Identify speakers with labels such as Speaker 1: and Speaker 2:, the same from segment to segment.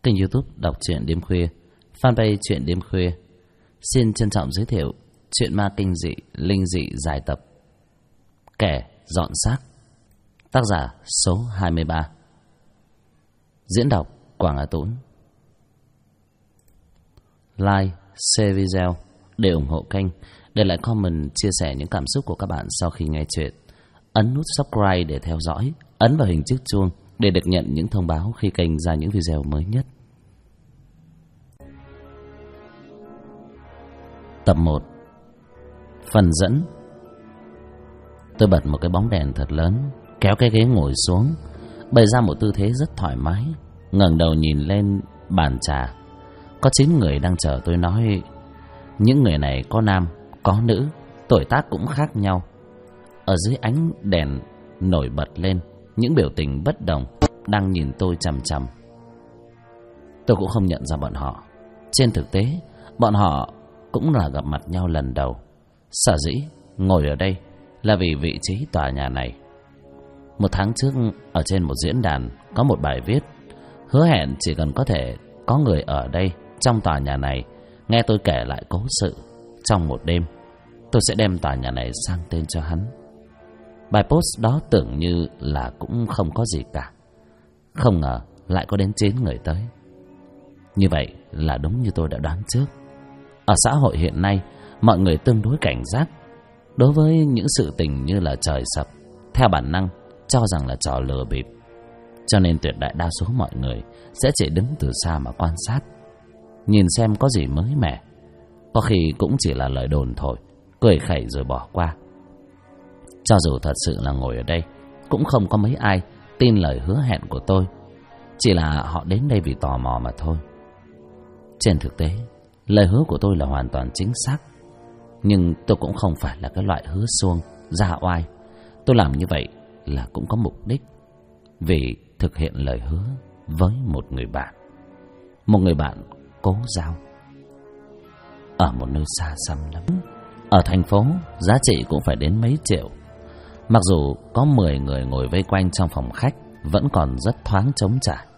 Speaker 1: kênh YouTube Đọc truyện đêm khuya, fanpage truyện đêm khuya. Xin trân trọng giới thiệu truyện ma kinh dị, linh dị dài tập Kẻ dọn xác, tác giả số 23. Diễn đọc Quảng Á Tũng. Like, share video để ủng hộ kênh, để lại comment chia sẻ những cảm xúc của các bạn sau khi nghe chuyện. Ấn nút subscribe để theo dõi, ấn vào hình chiếc chuông để được nhận những thông báo khi kênh ra những video mới nhất. Tập 1. Phần dẫn. Tôi bật một cái bóng đèn thật lớn, kéo cái ghế ngồi xuống, bày ra một tư thế rất thoải mái, ngẩng đầu nhìn lên bàn trà. Có 9 người đang chờ tôi nói. Những người này có nam, có nữ, tuổi tác cũng khác nhau. Ở dưới ánh đèn nổi bật lên những biểu tình bất đồng, đang nhìn tôi chằm chằm. Tôi cũng không nhận ra bọn họ. Trên thực tế, bọn họ cũng là gặp mặt nhau lần đầu. Sở dĩ ngồi ở đây là vì vị trí tòa nhà này. Một tháng trước, ở trên một diễn đàn có một bài viết hứa hẹn chỉ cần có thể có người ở đây, trong tòa nhà này, nghe tôi kể lại cố sự trong một đêm, tôi sẽ đem tòa nhà này sang tên cho hắn. Bài post đó tưởng như là cũng không có gì cả, không ngờ lại có đến 9 người tới. Như vậy là đúng như tôi đã đoán trước. Ở xã hội hiện nay, mọi người tương đối cảnh giác đối với những sự tình như là trời sập, theo bản năng cho rằng là trò lừa bịp. Cho nên tuyệt đại đa số mọi người sẽ chỉ đứng từ xa mà quan sát, nhìn xem có gì mới mẻ. Có khi cũng chỉ là lời đồn thổi, cười khẩy rồi bỏ qua. Cho dù thật sự là ngồi ở đây, cũng không có mấy ai tin lời hứa hẹn của tôi. Chỉ là họ đến đây vì tò mò mà thôi. Trên thực tế, lời hứa của tôi là hoàn toàn chính xác. Nhưng tôi cũng không phải là cái loại hứa suông, ra oai. Tôi làm như vậy là cũng có mục đích. Vì thực hiện lời hứa với một người bạn. Một người bạn cố giao. Ở một nơi xa xăm lắm. Ở thành phố, giá trị cũng phải đến mấy triệu. Mặc dù có 10 người ngồi vây quanh trong phòng khách, vẫn còn rất thoáng trống trải.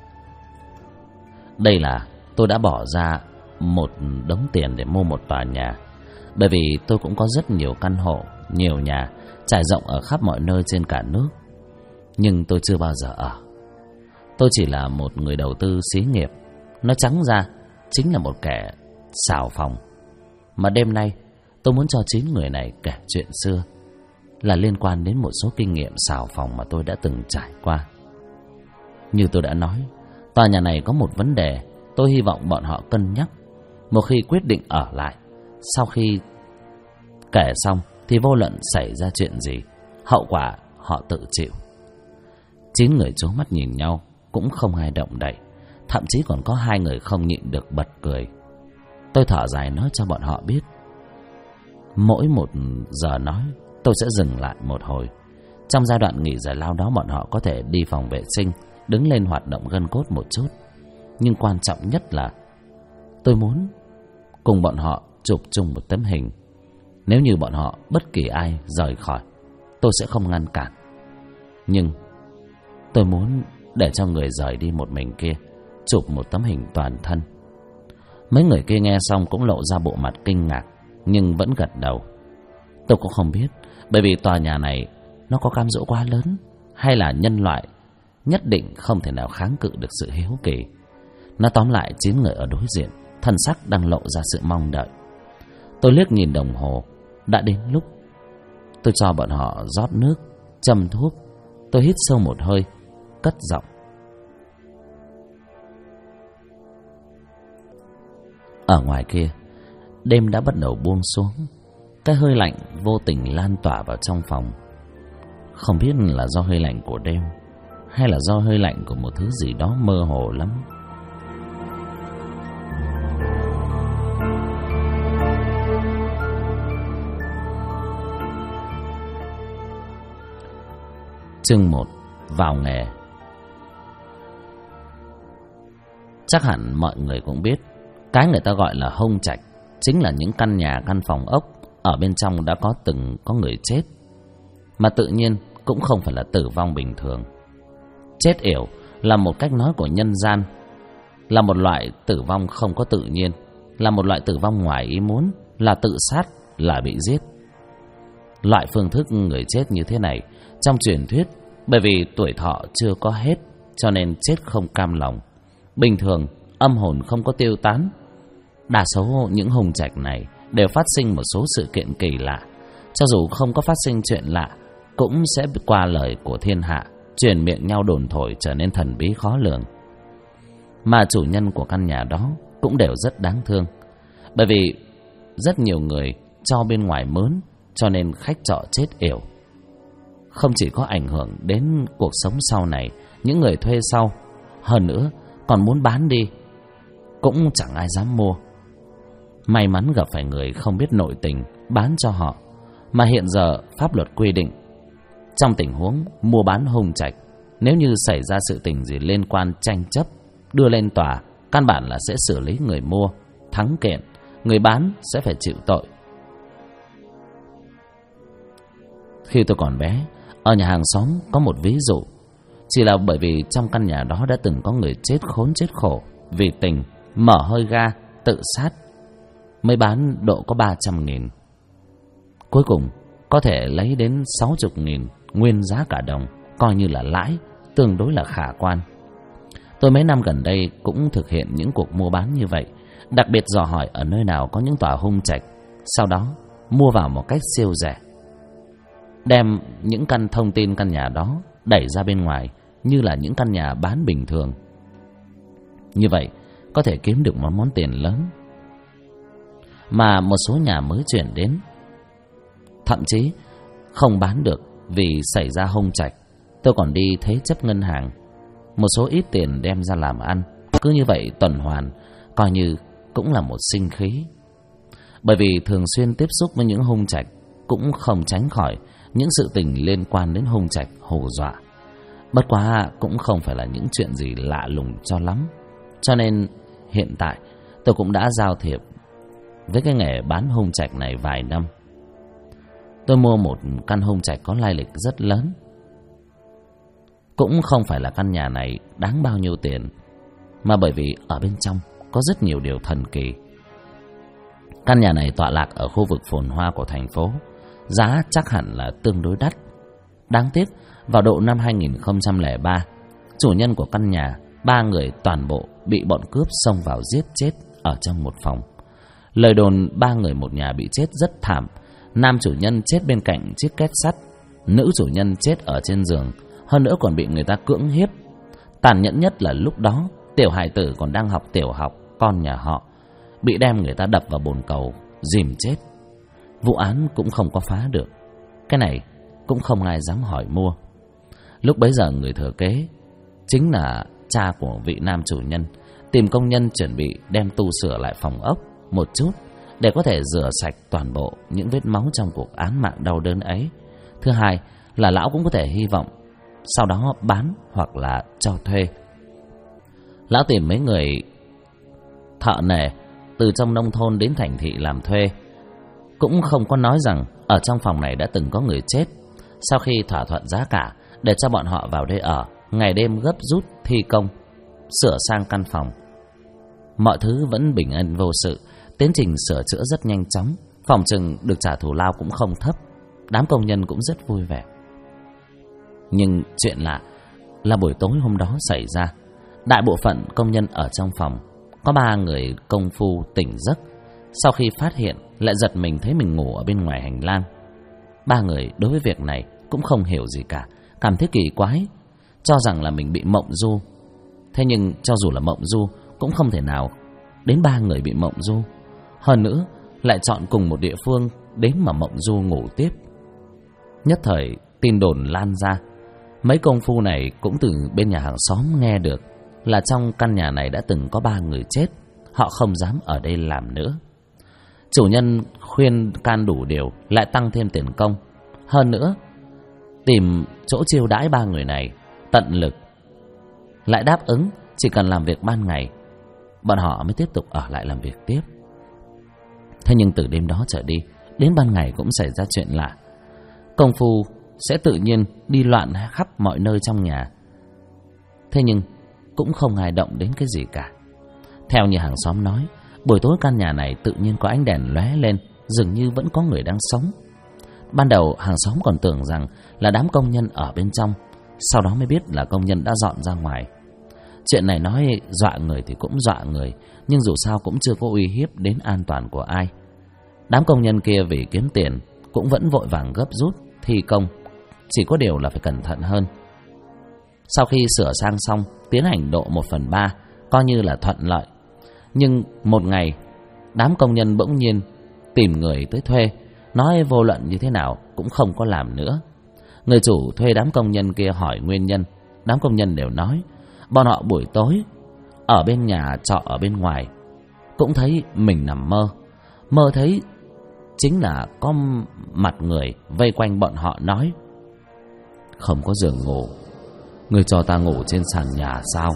Speaker 1: Đây là tôi đã bỏ ra một đống tiền để mua một tòa nhà. Bởi vì tôi cũng có rất nhiều căn hộ, nhiều nhà trải rộng ở khắp mọi nơi trên cả nước. Nhưng tôi chưa bao giờ ở. Tôi chỉ là một người đầu tư xí nghiệp. Nói trắng ra, chính là một kẻ xào phòng. Mà đêm nay tôi muốn cho 9 người này kể chuyện xưa, là liên quan đến một số kinh nghiệm xào phòng mà tôi đã từng trải qua. Như tôi đã nói, tòa nhà này có một vấn đề tôi hy vọng bọn họ cân nhắc một khi quyết định ở lại. Sau khi kể xong thì vô luận xảy ra chuyện gì, hậu quả họ tự chịu. 9 người trố mắt nhìn nhau, cũng không ai động đậy. Thậm chí còn có 2 người không nhịn được bật cười. Tôi thở dài nói cho bọn họ biết, mỗi 1 giờ nói tôi sẽ dừng lại một hồi. Trong giai đoạn nghỉ giải lao đó, bọn họ có thể đi phòng vệ sinh, đứng lên hoạt động gân cốt một chút. Nhưng quan trọng nhất là tôi muốn cùng bọn họ chụp chung một tấm hình. Nếu như bọn họ bất kỳ ai rời khỏi, tôi sẽ không ngăn cản. Nhưng tôi muốn để cho người rời đi một mình kia chụp một tấm hình toàn thân. Mấy người kia nghe xong cũng lộ ra bộ mặt kinh ngạc, nhưng vẫn gật đầu. Tôi cũng không biết, bởi vì tòa nhà này nó có cam dỗ quá lớn, hay là nhân loại nhất định không thể nào kháng cự được sự hiếu kỳ. Nói tóm lại, 9 người ở đối diện thân sắc đang lộ ra sự mong đợi. Tôi liếc nhìn đồng hồ, đã đến lúc. Tôi cho bọn họ rót nước, châm thuốc. Tôi hít sâu một hơi, cất giọng. Ở ngoài kia, đêm đã bắt đầu buông xuống. Cái hơi lạnh vô tình lan tỏa vào trong phòng. Không biết là do hơi lạnh của đêm, hay là do hơi lạnh của một thứ gì đó mơ hồ lắm. Chương 1. Vào nghề. Chắc hẳn mọi người cũng biết, cái người ta gọi là hông trạch chính là những căn nhà, căn phòng ốc ở bên trong đã từng có người chết. Mà tự nhiên cũng không phải là tử vong bình thường. Chết yểu là một cách nói của nhân gian. là một loại tử vong không có tự nhiên, là một loại tử vong ngoài ý muốn, là tự sát, là bị giết. Loại phương thức người chết như thế này trong truyền thuyết, bởi vì tuổi thọ chưa có hết cho nên chết không cam lòng. Bình thường âm hồn không có tiêu tán. Đa số những hung trạch này đều phát sinh một số sự kiện kỳ lạ. Cho dù không có phát sinh chuyện lạ, cũng sẽ qua lời của thiên hạ, truyền miệng nhau đồn thổi trở nên thần bí khó lường. Mà chủ nhân của căn nhà đó cũng đều rất đáng thương, bởi vì rất nhiều người cho bên ngoài mướn, cho nên khách trọ chết yểu. Không chỉ có ảnh hưởng đến cuộc sống sau này, những người thuê sau, hơn nữa còn muốn bán đi cũng chẳng ai dám mua. May mắn gặp phải người không biết nội tình bán cho họ. Mà hiện giờ pháp luật quy định, trong tình huống mua bán hung trạch, nếu như xảy ra sự tình gì liên quan tranh chấp, đưa lên tòa, căn bản là sẽ xử lý người mua, thắng kiện, người bán sẽ phải chịu tội. Khi tôi còn bé, ở nhà hàng xóm có một ví dụ. Chỉ là bởi vì trong căn nhà đó đã từng có người chết khốn chết khổ vì tình, mở hơi ga, tự sát, mới bán độ có 300.000. Cuối cùng có thể lấy đến 60.000 nguyên giá cả đồng, coi như là lãi, tương đối là khả quan. Tôi mấy năm gần đây cũng thực hiện những cuộc mua bán như vậy, đặc biệt dò hỏi ở nơi nào có những tòa hung trạch, sau đó mua vào một cách siêu rẻ, đem những căn thông tin căn nhà đó đẩy ra bên ngoài như là những căn nhà bán bình thường. Như vậy có thể kiếm được một món tiền lớn. Mà một số nhà mới chuyển đến thậm chí không bán được vì xảy ra hung trạch, tôi còn đi thế chấp ngân hàng, một số ít tiền đem ra làm ăn. Cứ như vậy tuần hoàn, coi như cũng là một sinh khí. Bởi vì thường xuyên tiếp xúc với những hung trạch, cũng không tránh khỏi những sự tình liên quan đến hung trạch hù dọa. Bất quá cũng không phải là những chuyện gì lạ lùng cho lắm. Cho nên hiện tại tôi cũng đã giao thiệp với cái nghề bán hung trạch này vài năm. Tôi mua một căn hung trạch có lai lịch rất lớn. Cũng không phải là căn nhà này đáng bao nhiêu tiền, mà bởi vì ở bên trong có rất nhiều điều thần kỳ. Căn nhà này tọa lạc ở khu vực phồn hoa của thành phố, giá chắc hẳn là tương đối đắt. Đáng tiếc vào độ năm 2003, chủ nhân của căn nhà, 3 người toàn bộ bị bọn cướp xông vào giết chết ở trong một phòng. Lời đồn 3 người một nhà bị chết rất thảm. Nam chủ nhân chết bên cạnh chiếc két sắt, nữ chủ nhân chết ở trên giường, hơn nữa còn bị người ta cưỡng hiếp. Tàn nhẫn nhất là lúc đó tiểu hài tử còn đang học tiểu học, con nhà họ bị đem người ta đập vào bồn cầu dìm chết. Vụ án cũng không có phá được. Cái này cũng không ai dám hỏi mua. Lúc bấy giờ người thừa kế chính là cha của vị nam chủ nhân tìm công nhân chuẩn bị đem tu sửa lại phòng ốc một chút để có thể rửa sạch toàn bộ những vết máu trong cuộc án mạng đau đớn ấy. Thứ hai là lão cũng có thể hy vọng sau đó bán hoặc là cho thuê. Lão tìm mấy người thợ nề từ trong nông thôn đến thành thị làm thuê, cũng không có nói rằng ở trong phòng này đã từng có người chết. Sau khi thỏa thuận giá cả để cho bọn họ vào đây ở, ngày đêm gấp rút thi công sửa sang căn phòng. Mọi thứ vẫn bình an vô sự, tiến trình sửa chữa rất nhanh chóng, phòng chừng được trả thù lao cũng không thấp. Đám công nhân cũng rất vui vẻ. Nhưng chuyện lạ là buổi tối hôm đó xảy ra, đại bộ phận công nhân ở trong phòng có 3 người công phu tỉnh giấc. Sau khi phát hiện lại giật mình thấy mình ngủ ở bên ngoài hành lang. 3 người đối với việc này cũng không hiểu gì cả, cảm thấy kỳ quái, cho rằng là mình bị mộng du. Thế nhưng cho dù là mộng du cũng không thể nào đến 3 người bị mộng du, hơn nữa lại chọn cùng một địa phương đến mà mộng du ngủ tiếp. Nhất thời tin đồn lan ra. Mấy công phu này cũng từ bên nhà hàng xóm nghe được là trong căn nhà này đã từng có 3 người chết, họ không dám ở đây làm nữa. Chủ nhân khuyên can đủ điều, lại tăng thêm tiền công, hơn nữa tìm chỗ chiêu đãi 3 người này tận lực, lại đáp ứng chỉ cần làm việc ban ngày bọn họ mới tiếp tục ở lại làm việc tiếp. Thế nhưng từ đêm đó trở đi, đến ban ngày cũng xảy ra chuyện lạ. Công phu sẽ tự nhiên đi loạn khắp mọi nơi trong nhà, thế nhưng cũng không ai động đến cái gì cả. Theo như hàng xóm nói, buổi tối căn nhà này tự nhiên có ánh đèn lóe lên, dường như vẫn có người đang sống. Ban đầu hàng xóm còn tưởng rằng là đám công nhân ở bên trong, sau đó mới biết là công nhân đã dọn ra ngoài. Chuyện này nói dọa người thì cũng dọa người, nhưng dù sao cũng chưa có uy hiếp đến an toàn của ai. Đám công nhân kia vì kiếm tiền cũng vẫn vội vàng gấp rút thi công, chỉ có điều là phải cẩn thận hơn. Sau khi sửa sang xong, tiến hành độ 1/3, coi như là thuận lợi. Nhưng một ngày, đám công nhân bỗng nhiên tìm người tới thuê, nói vô luận như thế nào cũng không có làm nữa. Người chủ thuê đám công nhân kia hỏi nguyên nhân, đám công nhân đều nói bọn họ buổi tối ở bên nhà trọ ở bên ngoài cũng thấy mình nằm mơ, mơ thấy chính là có mặt người vây quanh bọn họ, nói không có giường ngủ, người cho ta ngủ trên sàn nhà sao?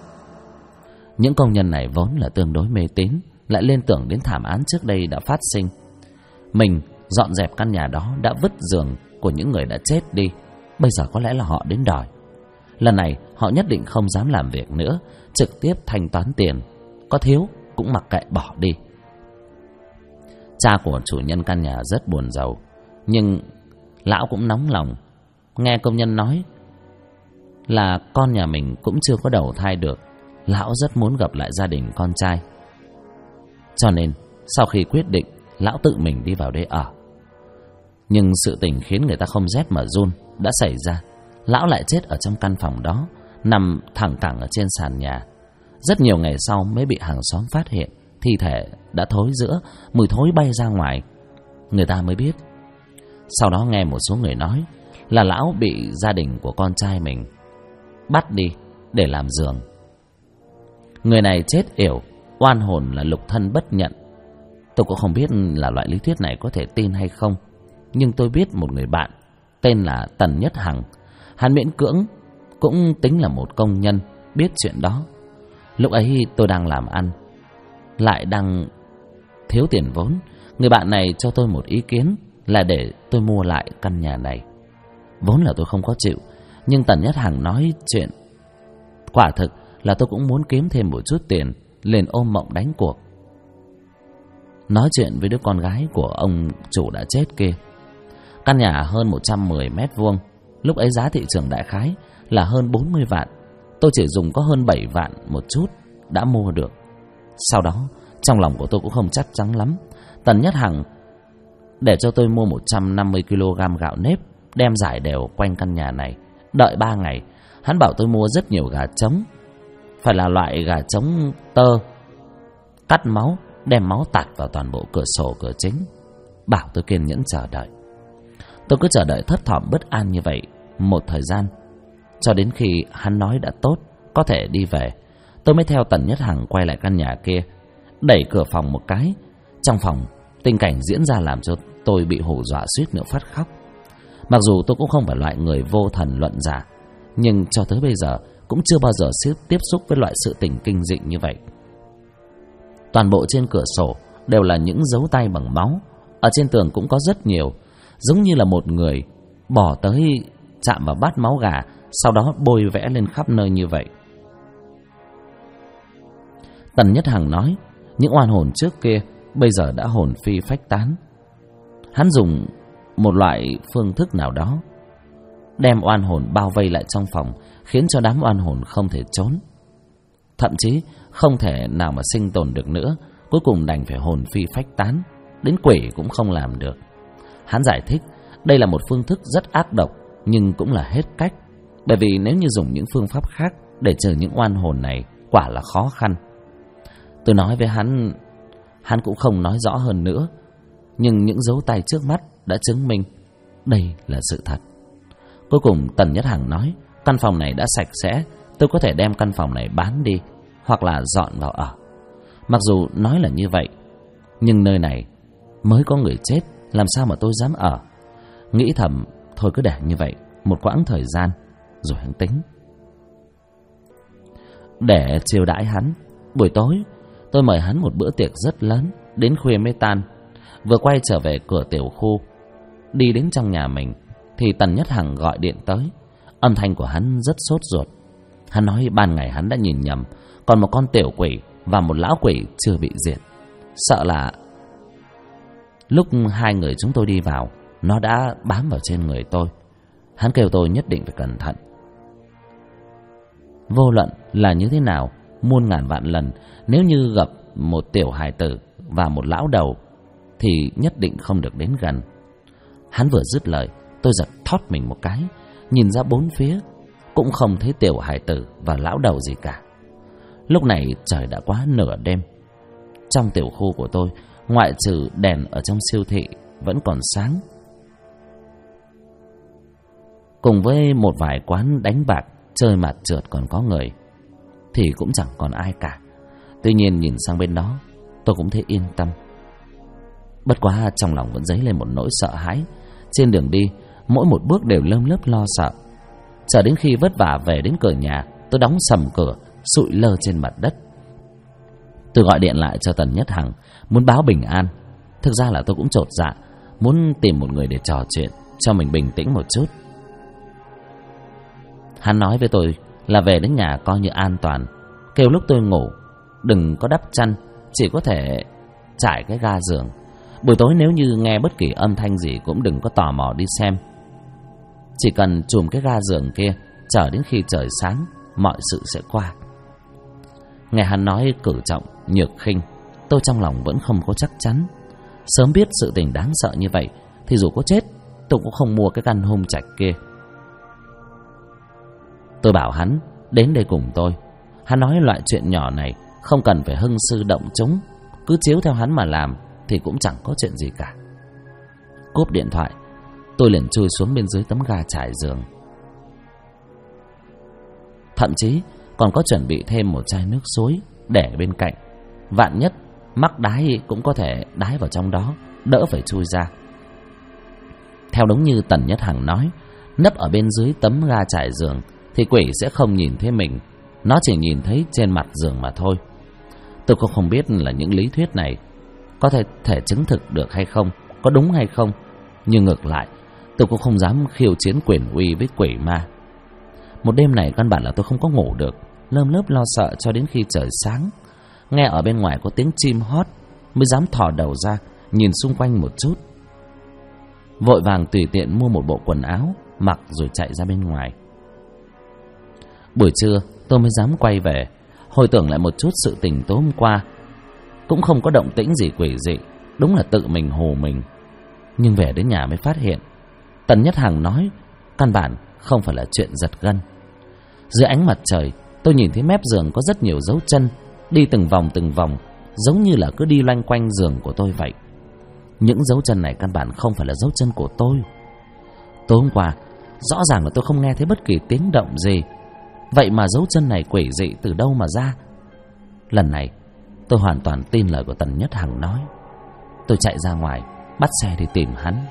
Speaker 1: Những công nhân này vốn là tương đối mê tín, lại liên tưởng đến thảm án trước đây đã phát sinh. Mình dọn dẹp căn nhà đó đã vứt giường của những người đã chết đi, bây giờ có lẽ là họ đến đòi. Lần này họ nhất định không dám làm việc nữa, trực tiếp thanh toán tiền, có thiếu cũng mặc kệ bỏ đi. Cha của chủ nhân căn nhà rất buồn rầu, nhưng lão cũng nóng lòng. Nghe công nhân nói là con nhà mình cũng chưa có đầu thai được, lão rất muốn gặp lại gia đình con trai. Cho nên sau khi quyết định, lão tự mình đi vào đây ở. Nhưng sự tình khiến người ta không rét mà run đã xảy ra. Lão lại chết ở trong căn phòng đó, nằm thẳng cẳng ở trên sàn nhà. Rất nhiều ngày sau mới bị hàng xóm phát hiện, thi thể đã thối rữa, mùi thối bay ra ngoài. Người ta mới biết. Sau đó nghe một số người nói là lão bị gia đình của con trai mình bắt đi để làm giường. Người này chết yểu, oan hồn là lục thân bất nhận. Tôi cũng không biết là loại lý thuyết này có thể tin hay không, nhưng tôi biết một người bạn tên là Tần Nhất Hằng. Hắn miễn cưỡng cũng tính là một công nhân biết chuyện đó. Lúc ấy tôi đang làm ăn, lại đang thiếu tiền vốn. Người bạn này cho tôi một ý kiến là để tôi mua lại căn nhà này. Vốn là tôi không có chịu, nhưng Tần Nhất Hằng nói chuyện quả thực là tôi cũng muốn kiếm thêm một chút tiền, liền ôm mộng đánh cuộc. Nói chuyện với đứa con gái của ông chủ đã chết kia. Căn nhà hơn 110 mét vuông, lúc ấy giá thị trường đại khái là hơn 40 vạn. Tôi chỉ dùng có hơn 7 vạn một chút đã mua được. Sau đó trong lòng của tôi cũng không chắc chắn lắm. Tần Nhất Hằng để cho tôi mua 150 kg gạo nếp, đem rải đều quanh căn nhà này. Đợi 3 ngày, hắn bảo tôi mua rất nhiều gà trống, phải là loại gà trống tơ, cắt máu, đem máu tạt vào toàn bộ cửa sổ cửa chính. Bảo tôi kiên nhẫn chờ đợi. Tôi cứ chờ đợi thấp thỏm bất an như vậy một thời gian, cho đến khi hắn nói đã tốt, có thể đi về, tôi mới theo Tần Nhất Hằng quay lại căn nhà kia. Đẩy cửa phòng một cái, trong phòng tình cảnh diễn ra làm cho tôi bị hù dọa suýt nữa phát khóc. Mặc dù tôi cũng không phải loại người vô thần luận giả, nhưng cho tới bây giờ cũng chưa bao giờ tiếp xúc với loại sự tình kinh dị như vậy. Toàn bộ trên cửa sổ đều là những dấu tay bằng máu, ở trên tường cũng có rất nhiều, giống như là một người bỏ tới chạm vào bát máu gà, sau đó bôi vẽ lên khắp nơi như vậy. Tần Nhất Hằng nói những oan hồn trước kia bây giờ đã hồn phi phách tán. Hắn dùng một loại phương thức nào đó đem oan hồn bao vây lại trong phòng, khiến cho đám oan hồn không thể trốn, thậm chí không thể nào mà sinh tồn được nữa, cuối cùng đành phải hồn phi phách tán, đến quỷ cũng không làm được. Hắn giải thích đây là một phương thức rất ác độc, nhưng cũng là hết cách, bởi vì nếu như dùng những phương pháp khác để trừ những oan hồn này quả là khó khăn. Tôi nói với hắn, hắn cũng không nói rõ hơn nữa, nhưng những dấu tay trước mắt đã chứng minh đây là sự thật. Cuối cùng Tần Nhất Hằng nói căn phòng này đã sạch sẽ, tôi có thể đem căn phòng này bán đi hoặc là dọn vào ở. Mặc dù nói là như vậy, nhưng nơi này mới có người chết, làm sao mà tôi dám ở. Nghĩ thầm thôi cứ để như vậy một quãng thời gian rồi hắn tính. Để chiêu đãi hắn, buổi tối tôi mời hắn một bữa tiệc rất lớn, đến khuya mới tan. Vừa quay trở về cửa tiểu khu, đi đến trong nhà mình thì Tần Nhất Hằng gọi điện tới. Âm thanh của hắn rất sốt ruột. Hắn nói ban ngày hắn đã nhìn nhầm, còn một con tiểu quỷ và một lão quỷ chưa bị diệt. Sợ là lúc hai người chúng tôi đi vào, nó đã bám vào trên người tôi. Hắn kêu tôi nhất định phải cẩn thận. Vô luận là như thế nào, muôn ngàn vạn lần, nếu như gặp một tiểu hài tử và một lão đầu thì nhất định không được đến gần. Hắn vừa dứt lời, tôi giật thót mình một cái, nhìn ra bốn phía cũng không thấy tiểu hài tử và lão đầu gì cả. Lúc này trời đã quá nửa đêm. Trong tiểu khu của tôi, ngoại trừ đèn ở trong siêu thị vẫn còn sáng, cùng với một vài quán đánh bạc chơi mặt trượt còn có người, thì cũng chẳng còn ai cả. Tuy nhiên nhìn sang bên đó, tôi cũng thấy yên tâm. Bất quá trong lòng vẫn dấy lên một nỗi sợ hãi. Trên đường đi, mỗi một bước đều lơm lớp lo sợ. Chờ đến khi vất vả về đến cửa nhà, tôi đóng sầm cửa, sụi lơ trên mặt đất. Tôi gọi điện lại cho Tần Nhất Hằng, muốn báo bình an. Thực ra là tôi cũng chột dạ, muốn tìm một người để trò chuyện, cho mình bình tĩnh một chút. Hắn nói với tôi là về đến nhà coi như an toàn, kêu lúc tôi ngủ đừng có đắp chăn, chỉ có thể trải cái ga giường. Buổi tối nếu như nghe bất kỳ âm thanh gì cũng đừng có tò mò đi xem, chỉ cần chùm cái ga giường kia, chờ đến khi trời sáng mọi sự sẽ qua. Nghe hắn nói cử trọng nhược khinh, tôi trong lòng vẫn không có chắc chắn. Sớm biết sự tình đáng sợ như vậy thì dù có chết tôi cũng không mua cái căn home trạch kia. Tôi bảo hắn đến đây cùng tôi. Hắn nói loại chuyện nhỏ này không cần phải hưng sư động chúng, cứ chiếu theo hắn mà làm thì cũng chẳng có chuyện gì cả. Cúp điện thoại, tôi liền chui xuống bên dưới tấm ga trải giường. Thậm chí còn có chuẩn bị thêm một chai nước suối để bên cạnh, vạn nhất mắc đái cũng có thể đái vào trong đó, đỡ phải chui ra. Theo đúng như Tần Nhất Hằng nói, nấp ở bên dưới tấm ga trải giường thì quỷ sẽ không nhìn thấy mình, nó chỉ nhìn thấy trên mặt giường mà thôi. Tôi cũng không biết là những lý thuyết này có thể chứng thực được hay không, có đúng hay không, nhưng ngược lại tôi cũng không dám khiêu chiến quyền uy với quỷ ma. Một đêm này căn bản là tôi không có ngủ được, lơm lớp lo sợ cho đến khi trời sáng. Nghe ở bên ngoài có tiếng chim hót mới dám thò đầu ra nhìn xung quanh một chút. Vội vàng tùy tiện mua một bộ quần áo mặc rồi chạy ra bên ngoài. Buổi trưa tôi mới dám quay về, hồi tưởng lại một chút sự tình tối hôm qua. Cũng không có động tĩnh gì quỷ dị, đúng là tự mình hù mình. Nhưng về đến nhà mới phát hiện Tần Nhất Hằng nói căn bản không phải là chuyện giật gân. Dưới ánh mặt trời, tôi nhìn thấy mép giường có rất nhiều dấu chân đi từng vòng, giống như là cứ đi loanh quanh giường của tôi vậy. Những dấu chân này căn bản không phải là dấu chân của tôi. Tối hôm qua rõ ràng là tôi không nghe thấy bất kỳ tiếng động gì, vậy mà dấu chân này quỷ dị từ đâu mà ra. Lần này tôi hoàn toàn tin lời của Tần Nhất Hằng nói. Tôi chạy ra ngoài bắt xe đi tìm hắn.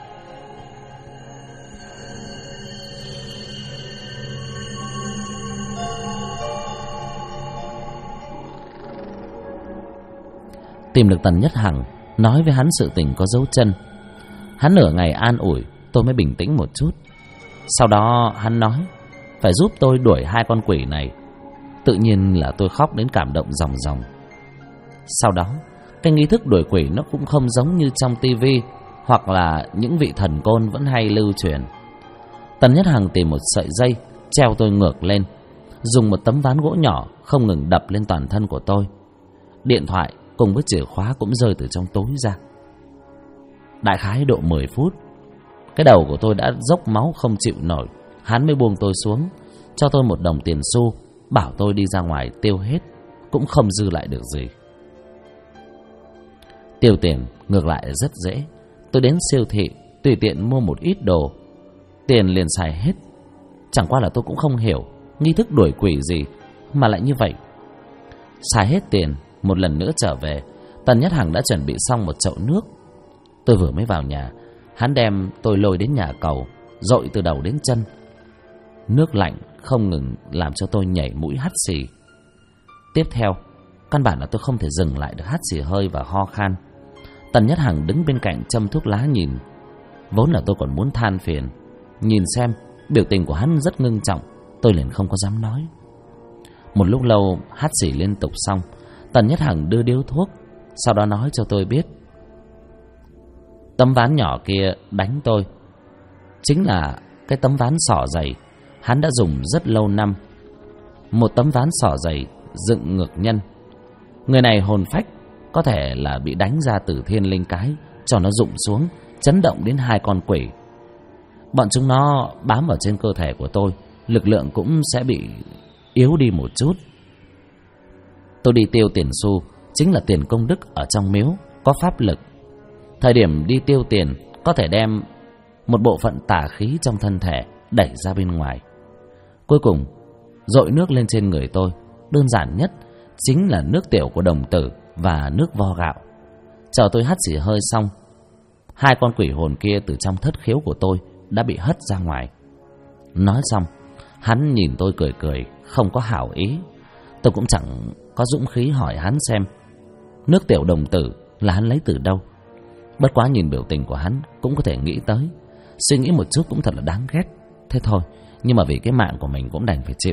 Speaker 1: Tìm được Tần Nhất Hằng, nói với hắn sự tình có dấu chân. Hắn nửa ngày an ủi, tôi mới bình tĩnh một chút. Sau đó hắn nói phải giúp tôi đuổi hai con quỷ này. Tự nhiên là tôi khóc đến cảm động ròng ròng. Sau đó cái nghi thức đuổi quỷ nó cũng không giống như trong tivi hoặc là những vị thần côn vẫn hay lưu truyền. Tần Nhất Hằng tìm một sợi dây treo tôi ngược lên, dùng một tấm ván gỗ nhỏ không ngừng đập lên toàn thân của tôi. Điện thoại cùng với chìa khóa cũng rơi từ trong túi ra. Đại khái độ 10 phút, cái đầu của tôi đã dốc máu không chịu nổi. Hắn mới buông tôi xuống, cho tôi một đồng tiền xu, bảo tôi đi ra ngoài tiêu hết, cũng không dư lại được gì. Tiêu tiền ngược lại rất dễ. Tôi đến siêu thị tùy tiện mua một ít đồ, tiền liền xài hết. Chẳng qua là tôi cũng không hiểu nghi thức đuổi quỷ gì mà lại như vậy. Xài hết tiền, một lần nữa trở về, Tần Nhất Hằng đã chuẩn bị xong một chậu nước. Tôi vừa mới vào nhà, hắn đem tôi lôi đến nhà cầu, dội từ đầu đến chân. Nước lạnh không ngừng làm cho tôi nhảy mũi hắt xì. Tiếp theo, căn bản là tôi không thể dừng lại được hắt xì hơi và ho khan. Tần Nhất Hằng đứng bên cạnh châm thuốc lá nhìn. Vốn là tôi còn muốn than phiền, nhìn xem biểu tình của hắn rất ngưng trọng, tôi liền không có dám nói. Một lúc lâu hắt xì liên tục xong, Tần Nhất Hằng đưa điếu thuốc, sau đó nói cho tôi biết tấm ván nhỏ kia đánh tôi chính là cái tấm ván xỏ giày hắn đã dùng rất lâu năm. Một tấm ván xỏ giày dựng ngược nhân. Người này hồn phách có thể là bị đánh ra từ thiên linh cái, cho nó rụng xuống, chấn động đến 2 con quỷ. Bọn chúng nó bám vào trên cơ thể của tôi, lực lượng cũng sẽ bị yếu đi một chút. Tôi đi tiêu tiền xu, chính là tiền công đức ở trong miếu, có pháp lực. Thời điểm đi tiêu tiền, có thể đem một bộ phận tà khí trong thân thể đẩy ra bên ngoài. Cuối cùng, dội nước lên trên người tôi, đơn giản nhất chính là nước tiểu của đồng tử và nước vo gạo. Chờ tôi hắt xì hơi xong, 2 con quỷ hồn kia từ trong thất khiếu của tôi đã bị hất ra ngoài. Nói xong, hắn nhìn tôi cười cười, không có hảo ý. Tôi cũng chẳng có dũng khí hỏi hắn xem nước tiểu đồng tử là hắn lấy từ đâu. Bất quá nhìn biểu tình của hắn cũng có thể nghĩ tới. Suy nghĩ một chút cũng thật là đáng ghét. Thế thôi, nhưng mà vì cái mạng của mình cũng đành phải chịu.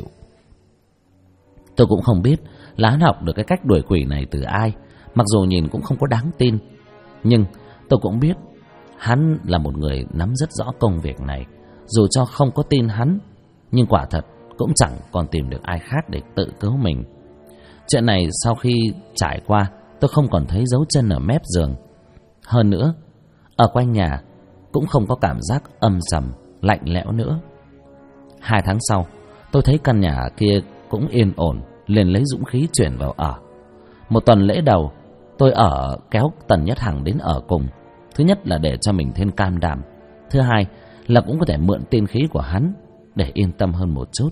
Speaker 1: Tôi cũng không biết là hắn học được cái cách đuổi quỷ này từ ai. Mặc dù nhìn cũng không có đáng tin, nhưng tôi cũng biết hắn là một người nắm rất rõ công việc này. Dù cho không có tin hắn, nhưng quả thật cũng chẳng còn tìm được ai khác để tự cứu mình. Chuyện này sau khi trải qua, tôi không còn thấy dấu chân ở mép giường. Hơn nữa, ở quanh nhà cũng không có cảm giác âm sầm, lạnh lẽo nữa. 2 tháng sau, tôi thấy căn nhà kia cũng yên ổn, liền lấy dũng khí chuyển vào ở. 1 tuần lễ đầu, tôi ở kéo Tần Nhất Hằng đến ở cùng. Thứ nhất là để cho mình thêm can đảm, thứ hai là cũng có thể mượn tiên khí của hắn để yên tâm hơn một chút.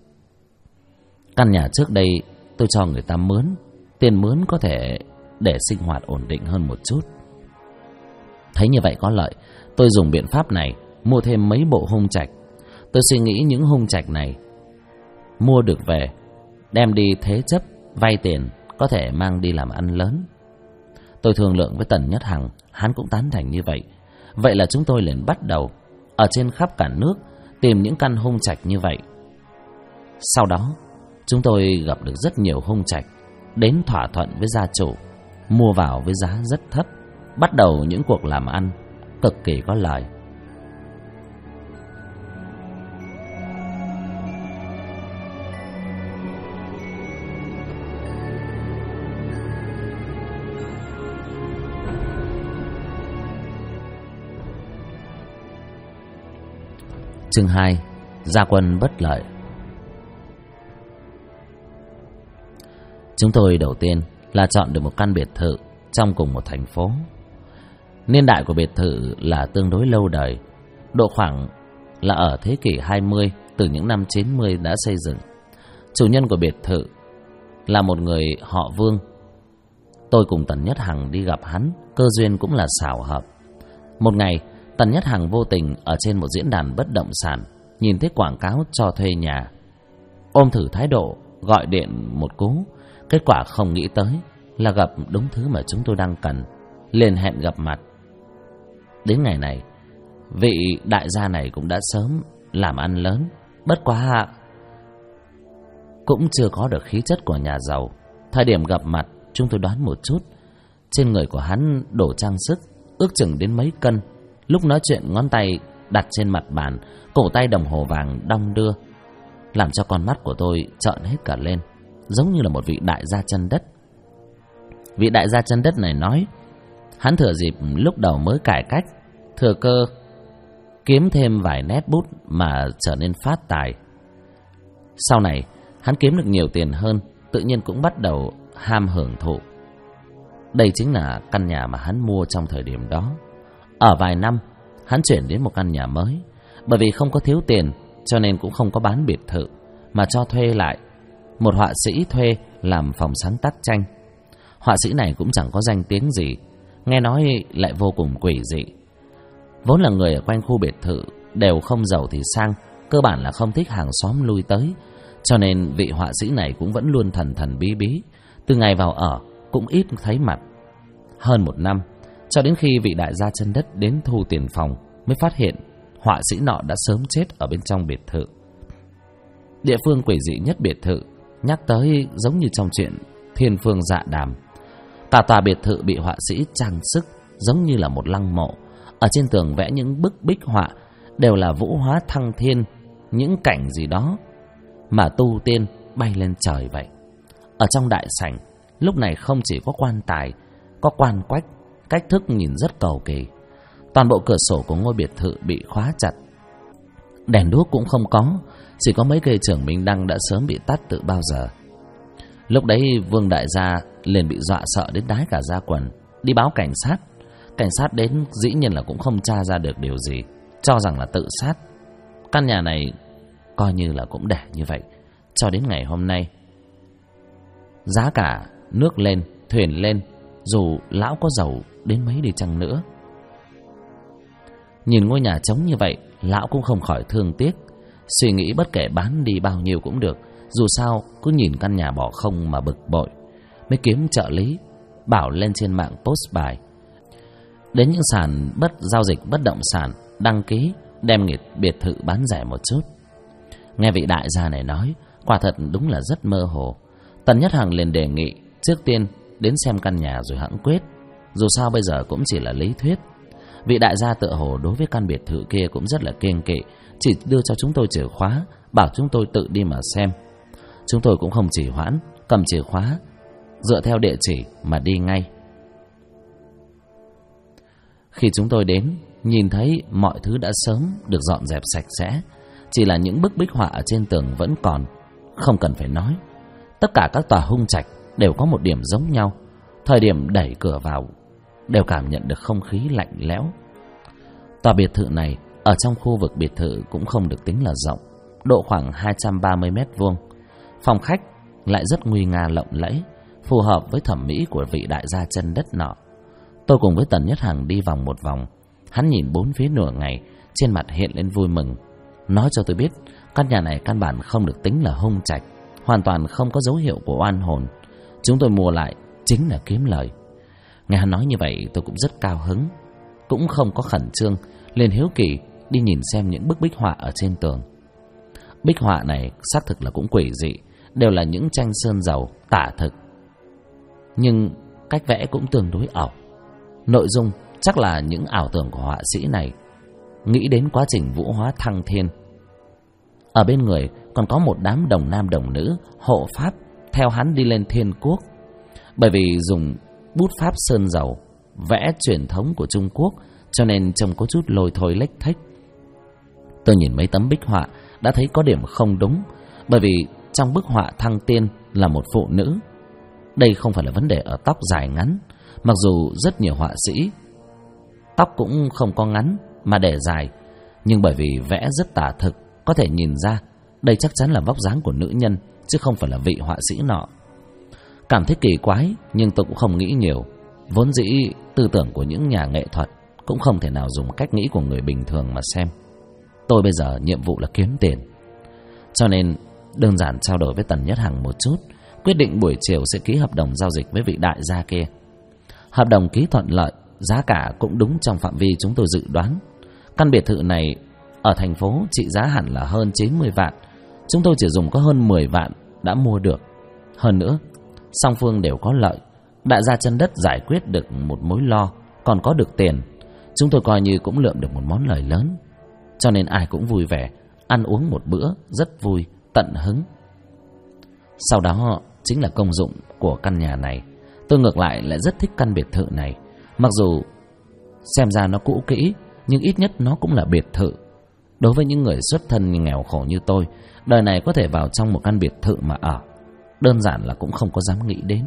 Speaker 1: Căn nhà trước đây tôi cho người ta mướn, tiền mướn có thể để sinh hoạt ổn định hơn một chút. Thấy như vậy có lợi, tôi dùng biện pháp này mua thêm mấy bộ hung trạch. Tôi suy nghĩ những hung trạch này mua được về, đem đi thế chấp, vay tiền, có thể mang đi làm ăn lớn. Tôi thương lượng với Tần Nhất Hằng, hắn cũng tán thành như vậy. Vậy là chúng tôi liền bắt đầu ở trên khắp cả nước tìm những căn hung trạch như vậy. Sau đó, chúng tôi gặp được rất nhiều hung trạch, đến thỏa thuận với gia chủ, mua vào với giá rất thấp, bắt đầu những cuộc làm ăn cực kỳ có lời. Chương 2: Gia quân bất lợi. Chúng tôi đầu tiên là chọn được một căn biệt thự trong cùng một thành phố. Niên đại của biệt thự là tương đối lâu đời, độ khoảng là ở thế kỷ 20, từ những năm 90 đã xây dựng. Chủ nhân của biệt thự là một người họ Vương. Tôi cùng Tần Nhất Hằng đi gặp hắn, cơ duyên cũng là xảo hợp. Một ngày, Tần Nhất Hằng vô tình ở trên một diễn đàn bất động sản nhìn thấy quảng cáo cho thuê nhà, ôm thử thái độ gọi điện một cú. Kết quả không nghĩ tới là gặp đúng thứ mà chúng tôi đang cần, liền hẹn gặp mặt. Đến ngày này, vị đại gia này cũng đã sớm làm ăn lớn, bất quá cũng chưa có được khí chất của nhà giàu. Thời điểm gặp mặt, chúng tôi đoán một chút, trên người của hắn đổ trang sức ước chừng đến mấy cân. Lúc nói chuyện, ngón tay đặt trên mặt bàn, cổ tay đồng hồ vàng đong đưa, làm cho con mắt của tôi trợn hết cả lên, giống như là một vị đại gia chân đất. Vị đại gia chân đất này nói, hắn thừa dịp lúc đầu mới cải cách, thừa cơ kiếm thêm vài nét bút mà trở nên phát tài. Sau này, hắn kiếm được nhiều tiền hơn, tự nhiên cũng bắt đầu ham hưởng thụ. Đây chính là căn nhà mà hắn mua trong thời điểm đó. Ở vài năm, hắn chuyển đến một căn nhà mới. Bởi vì không có thiếu tiền, cho nên cũng không có bán biệt thự, mà cho thuê lại một họa sĩ thuê làm phòng sáng tác tranh. Họa sĩ này cũng chẳng có danh tiếng gì, nghe nói lại vô cùng quỷ dị. Vốn là người ở quanh khu biệt thự đều không giàu thì sang, cơ bản là không thích hàng xóm lui tới, cho nên vị họa sĩ này cũng vẫn luôn thần thần bí bí. Từ ngày vào ở cũng ít thấy mặt. Hơn 1 năm, cho đến khi vị đại gia chân đất đến thu tiền phòng, mới phát hiện họa sĩ nọ đã sớm chết ở bên trong biệt thự. Địa phương quỷ dị nhất biệt thự, nhắc tới giống như trong chuyện thiên phương dạ đàm. Cả tòa biệt thự bị họa sĩ trang sức giống như là một lăng mộ. Ở trên tường vẽ những bức bích họa đều là vũ hóa thăng thiên, những cảnh gì đó mà tu tiên bay lên trời vậy. Ở trong đại sảnh lúc này không chỉ có quan tài, có quan quách, cách thức nhìn rất cầu kỳ. Toàn bộ cửa sổ của ngôi biệt thự bị khóa chặt, đèn đuốc cũng không có, chỉ có mấy cây trưởng minh đăng đã sớm bị tắt từ bao giờ. Lúc đấy Vương đại gia liền bị dọa sợ đến đái cả da quần, đi báo cảnh sát. Cảnh sát đến dĩ nhiên là cũng không tra ra được điều gì, cho rằng là tự sát. Căn nhà này coi như là cũng để như vậy cho đến ngày hôm nay. Giá cả nước lên, thuyền lên, dù lão có giàu đến mấy đi chăng nữa. Nhìn ngôi nhà trống như vậy, lão cũng không khỏi thương tiếc, suy nghĩ bất kể bán đi bao nhiêu cũng được, dù sao cứ nhìn căn nhà bỏ không mà bực bội. Mới kiếm trợ lý bảo lên trên mạng post bài đến những sàn giao dịch bất động sản, đăng ký đem biệt thự bán rẻ một chút. Nghe vị đại gia này nói, quả thật đúng là rất mơ hồ. Tần Nhất Hằng liền đề nghị trước tiên đến xem căn nhà rồi hẵng quyết, dù sao bây giờ cũng chỉ là lý thuyết. Vị đại gia tựa hồ đối với căn biệt thự kia cũng rất là kiêng kỵ, chỉ đưa cho chúng tôi chìa khóa, bảo chúng tôi tự đi mà xem. Chúng tôi cũng không trì hoãn, cầm chìa khóa dựa theo địa chỉ mà đi ngay. Khi chúng tôi đến, nhìn thấy mọi thứ đã sớm được dọn dẹp sạch sẽ, chỉ là những bức bích họa ở trên tường vẫn còn. Không cần phải nói, tất cả các tòa hung trạch đều có một điểm giống nhau. Thời điểm đẩy cửa vào đều cảm nhận được không khí lạnh lẽo. Tòa biệt thự này ở trong khu vực biệt thự cũng không được tính là rộng, độ khoảng 230 mét vuông. Phòng khách lại rất nguy nga lộng lẫy, phù hợp với thẩm mỹ của vị đại gia chân đất nọ. Tôi cùng với Tần Nhất Hằng đi vòng một vòng. Hắn nhìn bốn phía nửa ngày, trên mặt hiện lên vui mừng, nói cho tôi biết căn nhà này căn bản không được tính là hung trạch, hoàn toàn không có dấu hiệu của oan hồn. Chúng tôi mua lại chính là kiếm lời. Nghe hắn nói như vậy tôi cũng rất cao hứng, cũng không có khẩn trương, liền hiếu kỳ đi nhìn xem những bức bích họa ở trên tường. Bích họa này xác thực là cũng quỷ dị, đều là những tranh sơn dầu tả thực, nhưng cách vẽ cũng tương đối ảo. Nội dung chắc là những ảo tưởng của họa sĩ này nghĩ đến quá trình vũ hóa thăng thiên. Ở bên người còn có một đám đồng nam đồng nữ hộ pháp theo hắn đi lên thiên quốc. Bởi vì dùng bút pháp sơn dầu vẽ truyền thống của Trung Quốc, cho nên trông có chút lôi thôi lếch thếch. Tôi nhìn mấy tấm bích họa đã thấy có điểm không đúng, bởi vì trong bức họa thăng tiên là một phụ nữ. Đây không phải là vấn đề ở tóc dài ngắn, mặc dù rất nhiều họa sĩ tóc cũng không có ngắn mà để dài, nhưng bởi vì vẽ rất tả thực, có thể nhìn ra đây chắc chắn là vóc dáng của nữ nhân, chứ không phải là vị họa sĩ nọ. Cảm thấy kỳ quái, nhưng tôi cũng không nghĩ nhiều. Vốn dĩ tư tưởng của những nhà nghệ thuật cũng không thể nào dùng cách nghĩ của người bình thường mà xem. Tôi bây giờ nhiệm vụ là kiếm tiền, cho nên đơn giản trao đổi với Tần Nhất Hằng một chút, quyết định buổi chiều sẽ ký hợp đồng giao dịch với vị đại gia kia. Hợp đồng ký thuận lợi, giá cả cũng đúng trong phạm vi chúng tôi dự đoán. Căn biệt thự này ở thành phố trị giá hẳn là hơn 90 vạn. Chúng tôi chỉ dùng có hơn 10 vạn đã mua được. Hơn nữa, song phương đều có lợi. Đại gia chân đất giải quyết được một mối lo, còn có được tiền. Chúng tôi coi như cũng lượm được một món lời lớn. Cho nên ai cũng vui vẻ, ăn uống một bữa rất vui, tận hứng. Sau đó chính là công dụng của căn nhà này. Tôi ngược lại rất thích căn biệt thự này. Mặc dù xem ra nó cũ kỹ, nhưng ít nhất nó cũng là biệt thự. Đối với những người xuất thân nghèo khổ như tôi, đời này có thể vào trong một căn biệt thự mà ở, đơn giản là cũng không có dám nghĩ đến.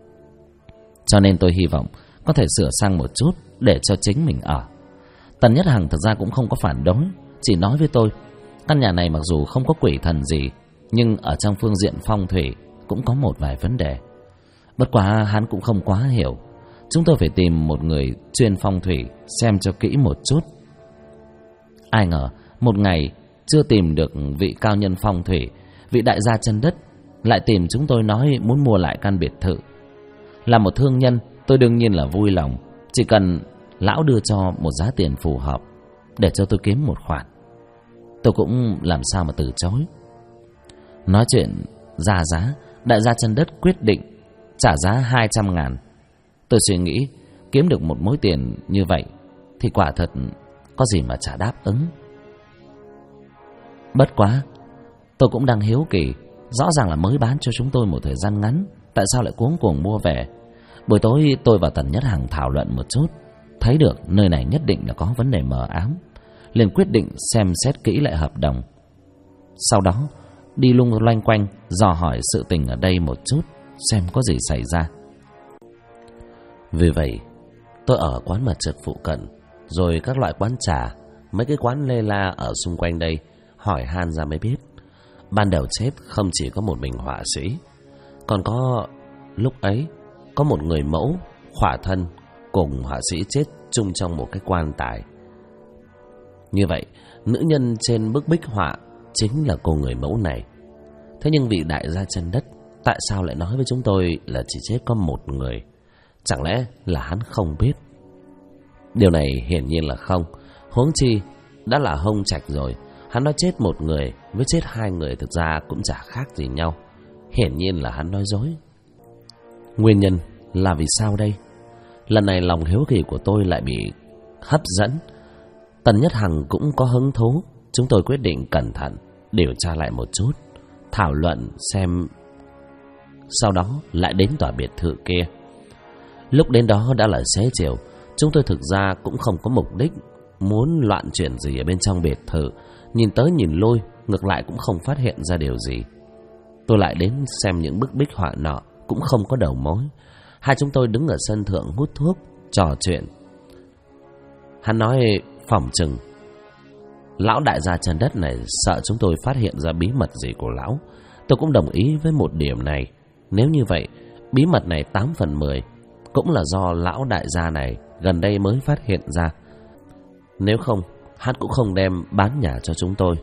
Speaker 1: Cho nên tôi hy vọng có thể sửa sang một chút để cho chính mình ở. Tần Nhất Hằng thực ra cũng không có phản đối, chỉ nói với tôi căn nhà này mặc dù không có quỷ thần gì, nhưng ở trong phương diện phong thủy cũng có một vài vấn đề. Bất quá hắn cũng không quá hiểu, chúng tôi phải tìm một người chuyên phong thủy xem cho kỹ một chút. Ai ngờ một ngày chưa tìm được vị cao nhân phong thủy, vị đại gia chân đất lại tìm chúng tôi nói muốn mua lại căn biệt thự. Là một thương nhân, tôi đương nhiên là vui lòng, chỉ cần lão đưa cho một giá tiền phù hợp để cho tôi kiếm một khoản, tôi cũng làm sao mà từ chối. Nói chuyện ra giá, đại gia chân đất quyết định trả giá 200.000. Tôi suy nghĩ kiếm được một mối tiền như vậy thì quả thật có gì mà chả đáp ứng. Bất quá, tôi cũng đang hiếu kỳ, rõ ràng là mới bán cho chúng tôi một thời gian ngắn, tại sao lại cuống cuồng mua về? Buổi tối tôi và Tần Nhất Hằng thảo luận một chút, thấy được nơi này nhất định là có vấn đề mờ ám, liền quyết định xem xét kỹ lại hợp đồng. Sau đó đi lung loanh quanh dò hỏi sự tình ở đây một chút, xem có gì xảy ra. Vì vậy tôi ở quán mặt trượt phụ cận, rồi các loại quán trà, mấy cái quán lê la ở xung quanh đây, hỏi han ra mới biết ban đầu chết không chỉ có một mình họa sĩ, còn có lúc ấy có một người mẫu khỏa thân cùng họa sĩ chết chung trong một cái quan tài. Như vậy nữ nhân trên bức bích họa chính là cô người mẫu này. Thế nhưng vị đại gia chân đất tại sao lại nói với chúng tôi là chỉ chết có một người? Chẳng lẽ là hắn không biết? Điều này hiển nhiên là không. Huống chi đã là hông trạch rồi, hắn nói chết một người với chết hai người thực ra cũng chả khác gì nhau. Hiển nhiên là hắn nói dối. Nguyên nhân là vì sao đây? Lần này lòng hiếu kỳ của tôi lại bị hấp dẫn. Tần Nhất Hằng cũng có hứng thú. Chúng tôi quyết định cẩn thận điều tra lại một chút, thảo luận xem. Sau đó lại đến tòa biệt thự kia. Lúc đến đó đã là xế chiều. Chúng tôi thực ra cũng không có mục đích muốn loạn chuyện gì ở bên trong biệt thự. Nhìn tới nhìn lui, ngược lại cũng không phát hiện ra điều gì. Tôi lại đến xem những bức bích họa nọ, cũng không có đầu mối. Hai chúng tôi đứng ở sân thượng hút thuốc, trò chuyện. Hắn nói phỏng chừng lão đại gia chân đất này sợ chúng tôi phát hiện ra bí mật gì của lão. Tôi cũng đồng ý với một điểm này. Nếu như vậy, bí mật này 8 phần 10 cũng là do lão đại gia này gần đây mới phát hiện ra. Nếu không, hắn cũng không đem bán nhà cho chúng tôi.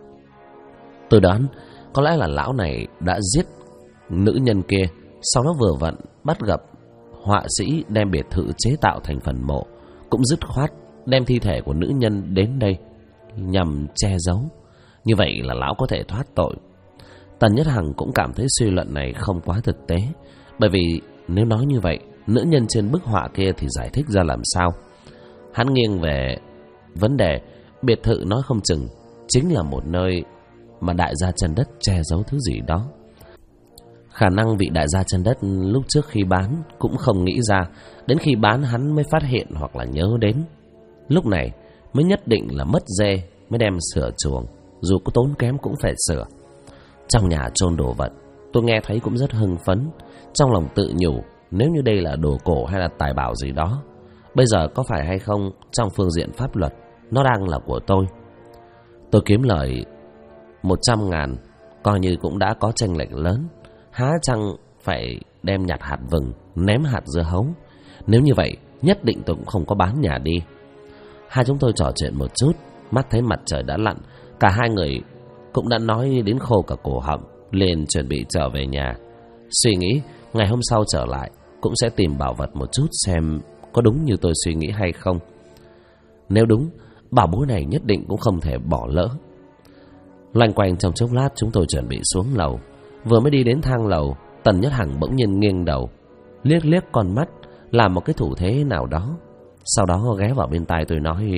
Speaker 1: Tôi đoán có lẽ là lão này đã giết nữ nhân kia, sau đó vừa vặn bắt gặp họa sĩ đem biệt thự chế tạo thành phần mộ, cũng dứt khoát đem thi thể của nữ nhân đến đây nhằm che giấu. Như vậy là lão có thể thoát tội. Tần Nhất Hằng cũng cảm thấy suy luận này không quá thực tế, bởi vì nếu nói như vậy, nữ nhân trên bức họa kia thì giải thích ra làm sao? Hắn nghiêng về vấn đề biệt thự nói không chừng chính là một nơi mà đại gia chân đất che giấu thứ gì đó. Khả năng vị đại gia chân đất lúc trước khi bán cũng không nghĩ ra, đến khi bán hắn mới phát hiện hoặc là nhớ đến. Lúc này mới nhất định là mất dê mới đem sửa chuồng, dù có tốn kém cũng phải sửa. Trong nhà chôn đồ vật, tôi nghe thấy cũng rất hưng phấn, trong lòng tự nhủ nếu như đây là đồ cổ hay là tài bảo gì đó, bây giờ có phải hay không trong phương diện pháp luật nó đang là của tôi. Tôi kiếm lời 100.000, coi như cũng đã có chênh lệch lớn. Há chăng phải đem nhặt hạt vừng ném hạt dưa hấu? Nếu như vậy nhất định tôi cũng không có bán nhà đi. Hai chúng tôi trò chuyện một chút, mắt thấy mặt trời đã lặn, cả hai người cũng đã nói đến khô cả cổ họng, liền chuẩn bị trở về nhà. Suy nghĩ ngày hôm sau trở lại cũng sẽ tìm bảo vật một chút xem có đúng như tôi suy nghĩ hay không. Nếu đúng, bảo bối này nhất định cũng không thể bỏ lỡ. Loanh quanh trong chốc lát, chúng tôi chuẩn bị xuống lầu. Vừa mới đi đến thang lầu, Tần Nhất Hằng bỗng nhiên nghiêng đầu, liếc liếc con mắt, làm một cái thủ thế nào đó. Sau đó ghé vào bên tai tôi nói: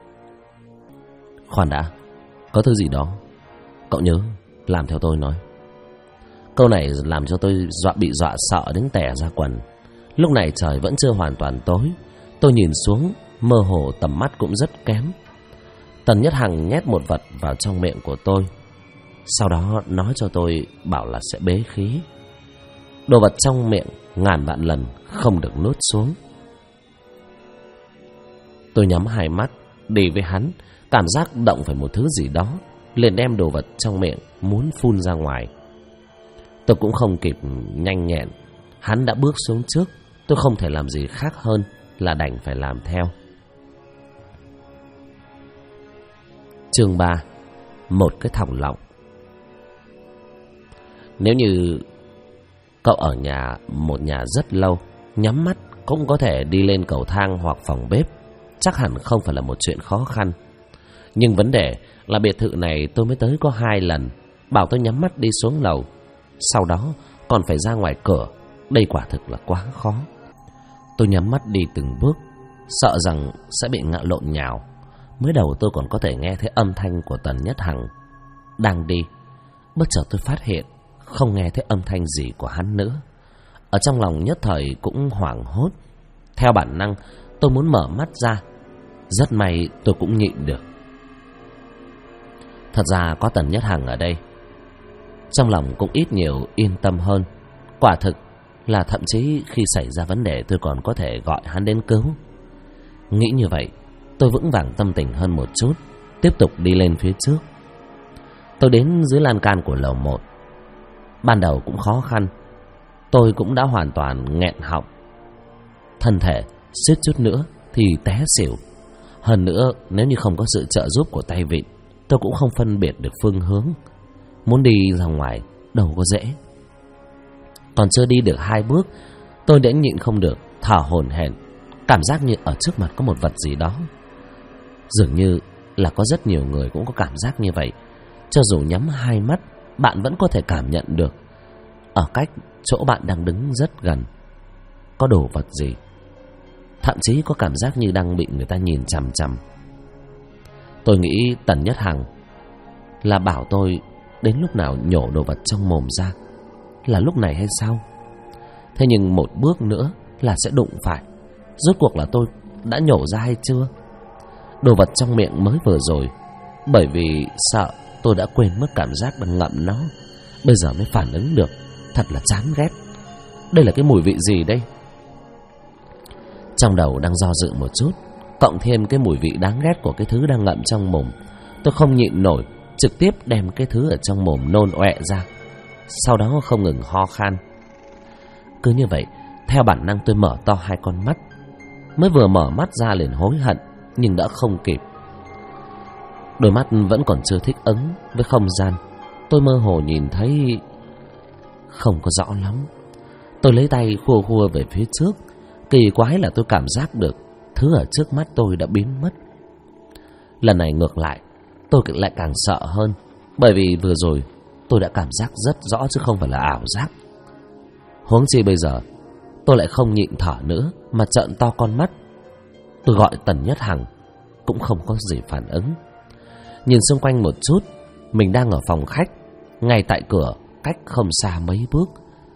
Speaker 1: khoan đã, có thứ gì đó, cậu nhớ làm theo tôi nói. Câu này làm cho tôi bị dọa sợ đến tè ra quần. Lúc này trời vẫn chưa hoàn toàn tối. Tôi nhìn xuống, mơ hồ tầm mắt cũng rất kém. Tần Nhất Hằng nhét một vật vào trong miệng của tôi, sau đó nói cho tôi bảo là sẽ bế khí. Đồ vật trong miệng ngàn vạn lần không được nuốt xuống. Tôi nhắm hai mắt đi với hắn, cảm giác động phải một thứ gì đó, liền đem đồ vật trong miệng muốn phun ra ngoài. Tôi cũng không kịp nhanh nhẹn, hắn đã bước xuống trước. Tôi không thể làm gì khác hơn là đành phải làm theo. Chương 3. Một cái thòng lọng. Nếu như cậu ở một nhà rất lâu, nhắm mắt cũng có thể đi lên cầu thang hoặc phòng bếp, chắc hẳn không phải là một chuyện khó khăn. Nhưng vấn đề là biệt thự này tôi mới tới có 2 lần, bảo tôi nhắm mắt đi xuống lầu, sau đó còn phải ra ngoài cửa,
Speaker 2: đây quả thực là quá khó. Tôi nhắm mắt đi từng bước, sợ rằng sẽ bị ngã lộn nhào. Mới đầu tôi còn có thể nghe thấy âm thanh của Tần Nhất Hằng đang đi. Bất chợt tôi phát hiện không nghe thấy âm thanh gì của hắn nữa. Ở trong lòng nhất thời cũng hoảng hốt. Theo bản năng tôi muốn mở mắt ra. Rất may tôi cũng nhịn được. Thật ra có Tần Nhất Hằng ở đây, trong lòng cũng ít nhiều yên tâm hơn. Quả thực là thậm chí khi xảy ra vấn đề tôi còn có thể gọi hắn đến cứu. Nghĩ như vậy, tôi vững vàng tâm tình hơn một chút, tiếp tục đi lên phía trước. Tôi đến dưới lan can của lầu 1. Ban đầu cũng khó khăn, tôi cũng đã hoàn toàn nghẹn họng. Thân thể suýt chút nữa thì té xỉu. Hơn nữa, nếu như không có sự trợ giúp của tay vịn, tôi cũng không phân biệt được phương hướng. Muốn đi ra ngoài đâu có dễ. Còn chưa đi được 2 bước, tôi đã nhịn không được, thở hổn hển, cảm giác như ở trước mặt có một vật gì đó. Dường như là có rất nhiều người cũng có cảm giác như vậy. Cho dù nhắm 2 mắt, bạn vẫn có thể cảm nhận được ở cách chỗ bạn đang đứng rất gần có đồ vật gì. Thậm chí có cảm giác như đang bị người ta nhìn chằm chằm. Tôi nghĩ Tần Nhất Hằng là bảo tôi đến lúc nào nhổ đồ vật trong mồm ra, là lúc này hay sao? Thế nhưng một bước nữa là sẽ đụng phải. Rốt cuộc là tôi đã nhổ ra hay chưa? Đồ vật trong miệng mới vừa rồi, bởi vì sợ tôi đã quên mất cảm giác đang ngậm nó, bây giờ mới phản ứng được. Thật là chán ghét. Đây là cái mùi vị gì đây? Trong đầu đang do dự một chút, cộng thêm cái mùi vị đáng ghét của cái thứ đang ngậm trong mồm, tôi không nhịn nổi, trực tiếp đem cái thứ ở trong mồm nôn ọe ra. Sau đó không ngừng ho khan. Cứ như vậy, theo bản năng tôi mở to 2 con mắt. Mới vừa mở mắt ra liền hối hận, nhưng đã không kịp. Đôi mắt vẫn còn chưa thích ứng với không gian. Tôi mơ hồ nhìn thấy, không có rõ lắm. Tôi lấy tay khua khua về phía trước. Kỳ quái là tôi cảm giác được thứ ở trước mắt tôi đã biến mất. Lần này ngược lại, tôi lại càng sợ hơn, bởi vì vừa rồi tôi đã cảm giác rất rõ chứ không phải là ảo giác. Huống chi bây giờ tôi lại không nhịn thở nữa mà trợn to con mắt. Tôi gọi Tần Nhất Hằng cũng không có gì phản ứng. Nhìn xung quanh một chút, mình đang ở phòng khách, ngay tại cửa, cách không xa mấy bước.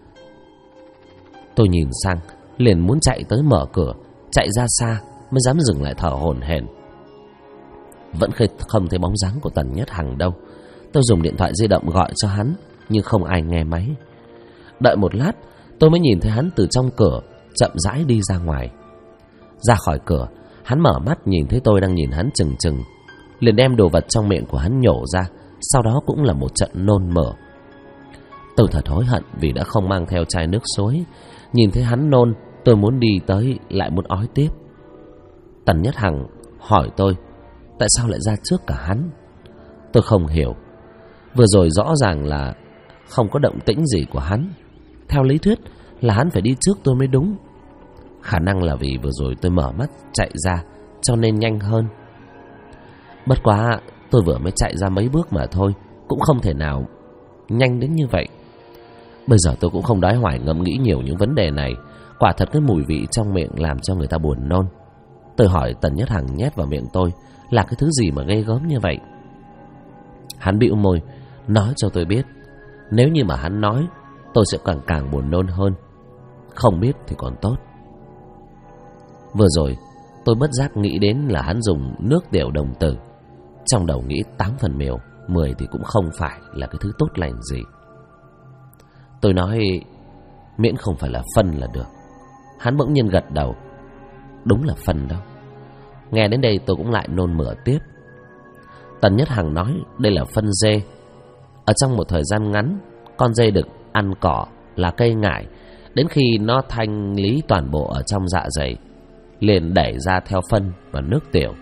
Speaker 2: Tôi nhìn sang, liền muốn chạy tới mở cửa, chạy ra xa mới dám dừng lại thở hổn hển. Vẫn không thấy bóng dáng của Tần Nhất Hằng đâu. Tôi dùng điện thoại di động gọi cho hắn, nhưng không ai nghe máy. Đợi một lát, tôi mới nhìn thấy hắn từ trong cửa chậm rãi đi ra ngoài. Ra khỏi cửa, hắn mở mắt nhìn thấy tôi đang nhìn hắn chừng chừng, liền đem đồ vật trong miệng của hắn nhổ ra. Sau đó cũng là một trận nôn mửa. Tôi thật hối hận vì đã không mang theo chai nước suối. Nhìn thấy hắn nôn, tôi muốn đi tới lại muốn ói tiếp. Tần Nhất Hằng hỏi tôi tại sao lại ra trước cả hắn. Tôi không hiểu. Vừa rồi rõ ràng là không có động tĩnh gì của hắn. Theo lý thuyết là hắn phải đi trước tôi mới đúng. Khả năng là vì vừa rồi tôi mở mắt chạy ra cho nên nhanh hơn. Bất quá tôi vừa mới chạy ra mấy bước mà thôi, cũng không thể nào nhanh đến như vậy. Bây giờ tôi cũng không đói hoài ngẫm nghĩ nhiều những vấn đề này. Quả thật cái mùi vị trong miệng làm cho người ta buồn nôn. Tôi hỏi Tần Nhất Hằng nhét vào miệng tôi là cái thứ gì mà ghê gớm như vậy. Hắn bĩu môi nói cho tôi biết, nếu như mà hắn nói, tôi sẽ càng buồn nôn hơn. Không biết thì còn tốt. Vừa rồi tôi bất giác nghĩ đến là hắn dùng nước tiểu đồng tử. Trong đầu nghĩ 8 phần mèo 10 thì cũng không phải là cái thứ tốt lành gì. Tôi nói miễn không phải là phân là được. Hắn bỗng nhiên gật đầu. Đúng là phân đâu. Nghe đến đây tôi cũng lại nôn mửa tiếp. Tần Nhất Hằng nói đây là phân dê. Ở trong một thời gian ngắn, con dê được ăn cỏ là cây ngải, đến khi nó thanh lý toàn bộ ở trong dạ dày, liền đẩy ra theo phân và nước tiểu.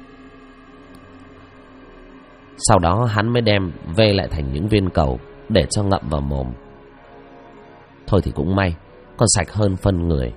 Speaker 2: Sau đó hắn mới đem vê lại thành những viên cầu để cho ngậm vào mồm. Thôi thì cũng may, còn sạch hơn phân người.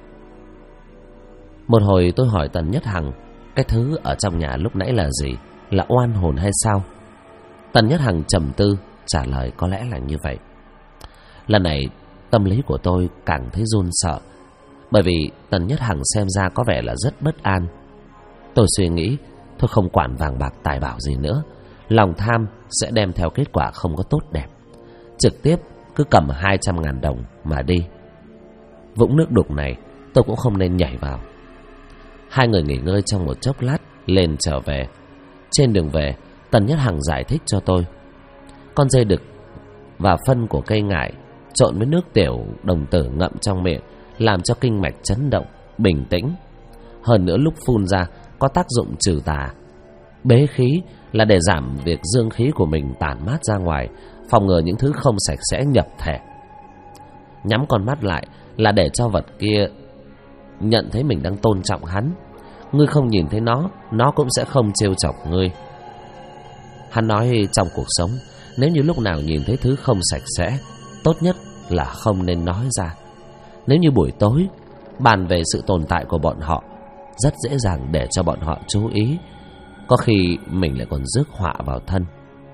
Speaker 2: Một hồi tôi hỏi Tần Nhất Hằng cái thứ ở trong nhà lúc nãy là gì, là oan hồn hay sao? Tần Nhất Hằng trầm tư trả lời có lẽ là như vậy. Lần này tâm lý của tôi càng thấy run sợ, bởi vì Tần Nhất Hằng xem ra có vẻ là rất bất an. Tôi suy nghĩ, thôi không quản vàng bạc tài bảo gì nữa, lòng tham sẽ đem theo kết quả không có tốt đẹp. Trực tiếp cứ cầm 200.000 đồng mà đi. Vũng nước đục này tôi cũng không nên nhảy vào. Hai người nghỉ ngơi trong một chốc lát, lên trở về. Trên đường về, Tần Nhất Hằng giải thích cho tôi, con dê đực và phân của cây ngải trộn với nước tiểu đồng tử ngậm trong miệng làm cho kinh mạch chấn động, bình tĩnh. Hơn nữa lúc phun ra có tác dụng trừ tà. Bế khí là để giảm việc dương khí của mình tản mát ra ngoài, phòng ngừa những thứ không sạch sẽ nhập thể. Nhắm con mắt lại là để cho vật kia nhận thấy mình đang tôn trọng hắn. Ngươi không nhìn thấy nó cũng sẽ không trêu chọc ngươi. Hắn nói trong cuộc sống, nếu như lúc nào nhìn thấy thứ không sạch sẽ, tốt nhất là không nên nói ra. Nếu như buổi tối bàn về sự tồn tại của bọn họ, rất dễ dàng để cho bọn họ chú ý. Có khi mình lại còn rước họa vào thân.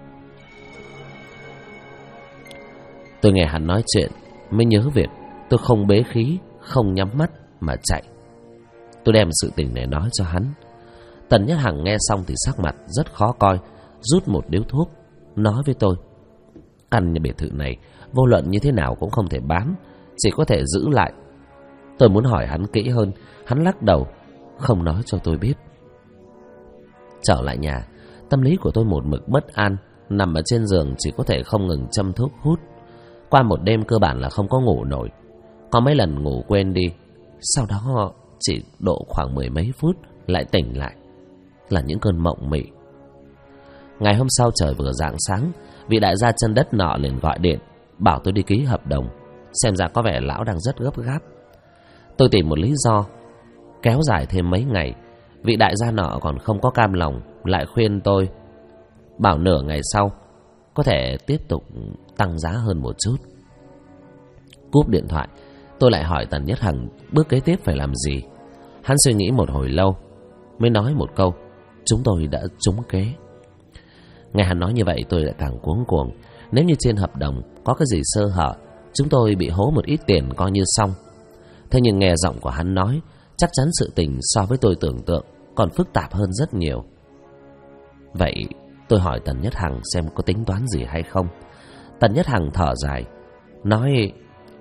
Speaker 2: Tôi nghe hắn nói chuyện mới nhớ việc tôi không bế khí, không nhắm mắt mà chạy. Tôi đem sự tình này nói cho hắn. Tần Nhất Hằng nghe xong thì sắc mặt rất khó coi, rút một điếu thuốc, nói với tôi, căn nhà biệt thự này vô luận như thế nào cũng không thể bán, chỉ có thể giữ lại. Tôi muốn hỏi hắn kỹ hơn, hắn lắc đầu, không nói cho tôi biết. Trở lại nhà, tâm lý của tôi một mực bất an, nằm ở trên giường chỉ có thể không ngừng châm thuốc hút. Qua một đêm cơ bản là không có ngủ nổi, có mấy lần ngủ quên đi, sau đó chỉ độ khoảng 10 mấy phút lại tỉnh lại, là những cơn mộng mị. Ngày hôm sau trời vừa rạng sáng, vị đại gia chân đất nọ liền gọi điện bảo tôi đi ký hợp đồng. Xem ra có vẻ lão đang rất gấp gáp. Tôi tìm một lý do kéo dài thêm mấy ngày. Vị đại gia nọ còn không có cam lòng, lại khuyên tôi bảo nửa ngày sau có thể tiếp tục tăng giá hơn một chút. Cúp điện thoại, tôi lại hỏi Tần Nhất Hằng bước kế tiếp phải làm gì. Hắn suy nghĩ một hồi lâu mới nói một câu, chúng tôi đã trúng kế. Nghe hắn nói như vậy tôi lại càng cuống cuồng. Nếu như trên hợp đồng có cái gì sơ hở, chúng tôi bị hố một ít tiền coi như xong. Thế nhưng nghe giọng của hắn nói, chắc chắn sự tình so với tôi tưởng tượng còn phức tạp hơn rất nhiều. Vậy tôi hỏi Tần Nhất Hằng xem có tính toán gì hay không. Tần Nhất Hằng thở dài, nói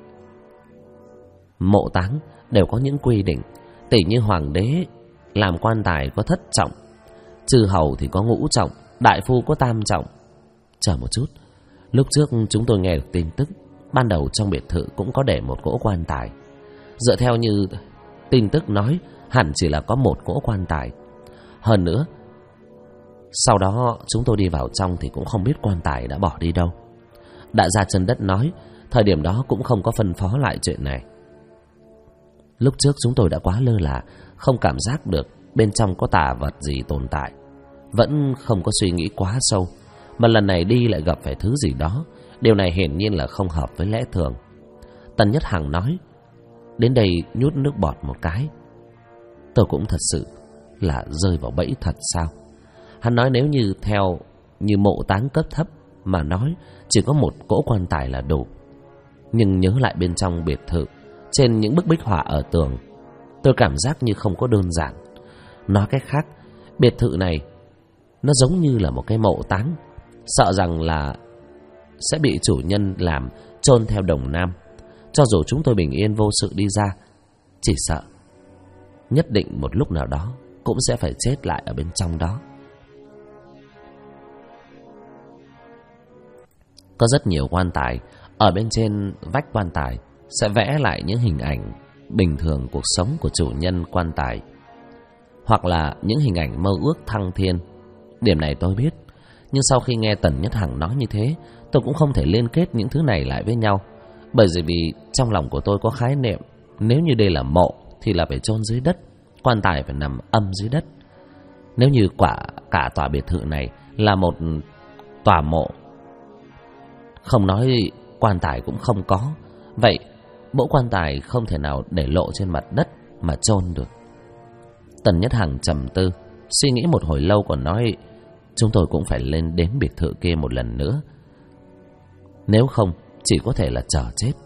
Speaker 2: mộ táng đều có những quy định, tỉ như hoàng đế làm quan tài có thất trọng, chư hầu thì có ngũ trọng, đại phu có tam trọng. Chờ một chút, lúc trước chúng tôi nghe được tin tức, ban đầu trong biệt thự cũng có để một cỗ quan tài. Dựa theo như tin tức nói, hẳn chỉ là có một cỗ quan tài. Hơn nữa, sau đó chúng tôi đi vào trong thì cũng không biết quan tài đã bỏ đi đâu. Đại gia chân đất nói, thời điểm đó cũng không có phân phó lại chuyện này. Lúc trước chúng tôi đã quá lơ là, không cảm giác được bên trong có tà vật gì tồn tại, vẫn không có suy nghĩ quá sâu. Mà lần này đi lại gặp phải thứ gì đó, điều này hiển nhiên là không hợp với lẽ thường. Tần Nhất Hằng nói, đến đây nhút nước bọt một cái. Tôi cũng thật sự là rơi vào bẫy thật sao? Hắn nói nếu như theo như mộ táng cấp thấp mà nói, chỉ có một cỗ quan tài là đủ. Nhưng nhớ lại bên trong biệt thự, trên những bức bích họa ở tường, tôi cảm giác như không có đơn giản. Nói cách khác, biệt thự này nó giống như là một cái mộ táng, sợ rằng là sẽ bị chủ nhân làm chôn theo Đồng Nam. Cho dù chúng tôi bình yên vô sự đi ra, chỉ sợ nhất định một lúc nào đó cũng sẽ phải chết lại ở bên trong đó. Có rất nhiều quan tài, ở bên trên vách quan tài sẽ vẽ lại những hình ảnh bình thường cuộc sống của chủ nhân quan tài, hoặc là những hình ảnh mơ ước thăng thiên. Điểm này tôi biết, nhưng sau khi nghe Tần Nhất Hằng nói như thế, tôi cũng không thể liên kết những thứ này lại với nhau. Bởi vì trong lòng của tôi có khái niệm, nếu như đây là mộ thì là phải chôn dưới đất, quan tài phải nằm âm dưới đất. Nếu như cả tòa biệt thự này là một tòa mộ, không nói quan tài cũng không có, vậy mẫu quan tài không thể nào để lộ trên mặt đất mà chôn được. Tần Nhất Hằng trầm tư, suy nghĩ một hồi lâu còn nói, chúng tôi cũng phải lên đến biệt thự kia một lần nữa, nếu không chỉ có thể là chờ chết.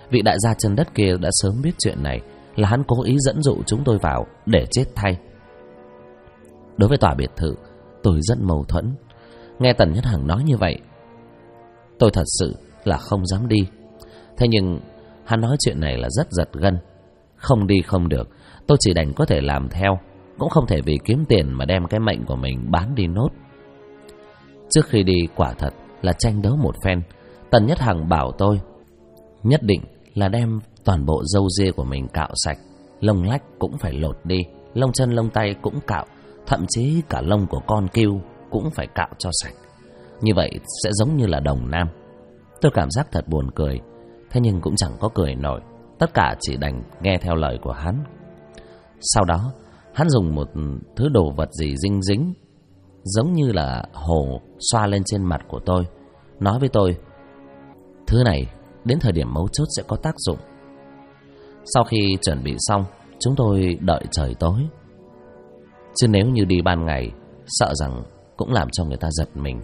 Speaker 2: Vị đại gia chân đất kia đã sớm biết chuyện này, là hắn cố ý dẫn dụ chúng tôi vào để chết thay. Đối với tòa biệt thự, tôi rất mâu thuẫn. Nghe Tần Nhất Hằng nói như vậy, tôi thật sự là không dám đi. Thế nhưng hắn nói chuyện này là rất giật gân. Không đi không được, tôi chỉ đành có thể làm theo. Cũng không thể vì kiếm tiền mà đem cái mệnh của mình bán đi nốt. Trước khi đi quả thật là tranh đấu một phen. Tần Nhất Hằng bảo tôi nhất định là đem toàn bộ râu ria của mình cạo sạch, lông lách cũng phải lột đi, lông chân lông tay cũng cạo, thậm chí cả lông của con cừu cũng phải cạo cho sạch. Như vậy sẽ giống như là đồng nam. Tôi cảm giác thật buồn cười, thế nhưng cũng chẳng có cười nổi. Tất cả chỉ đành nghe theo lời của hắn. Sau đó hắn dùng một thứ đồ vật gì dinh dính, giống như là hồ, xoa lên trên mặt của tôi, nói với tôi thứ này đến thời điểm mấu chốt sẽ có tác dụng. Sau khi chuẩn bị xong, chúng tôi đợi trời tối. Chứ nếu như đi ban ngày, sợ rằng cũng làm cho người ta giật mình.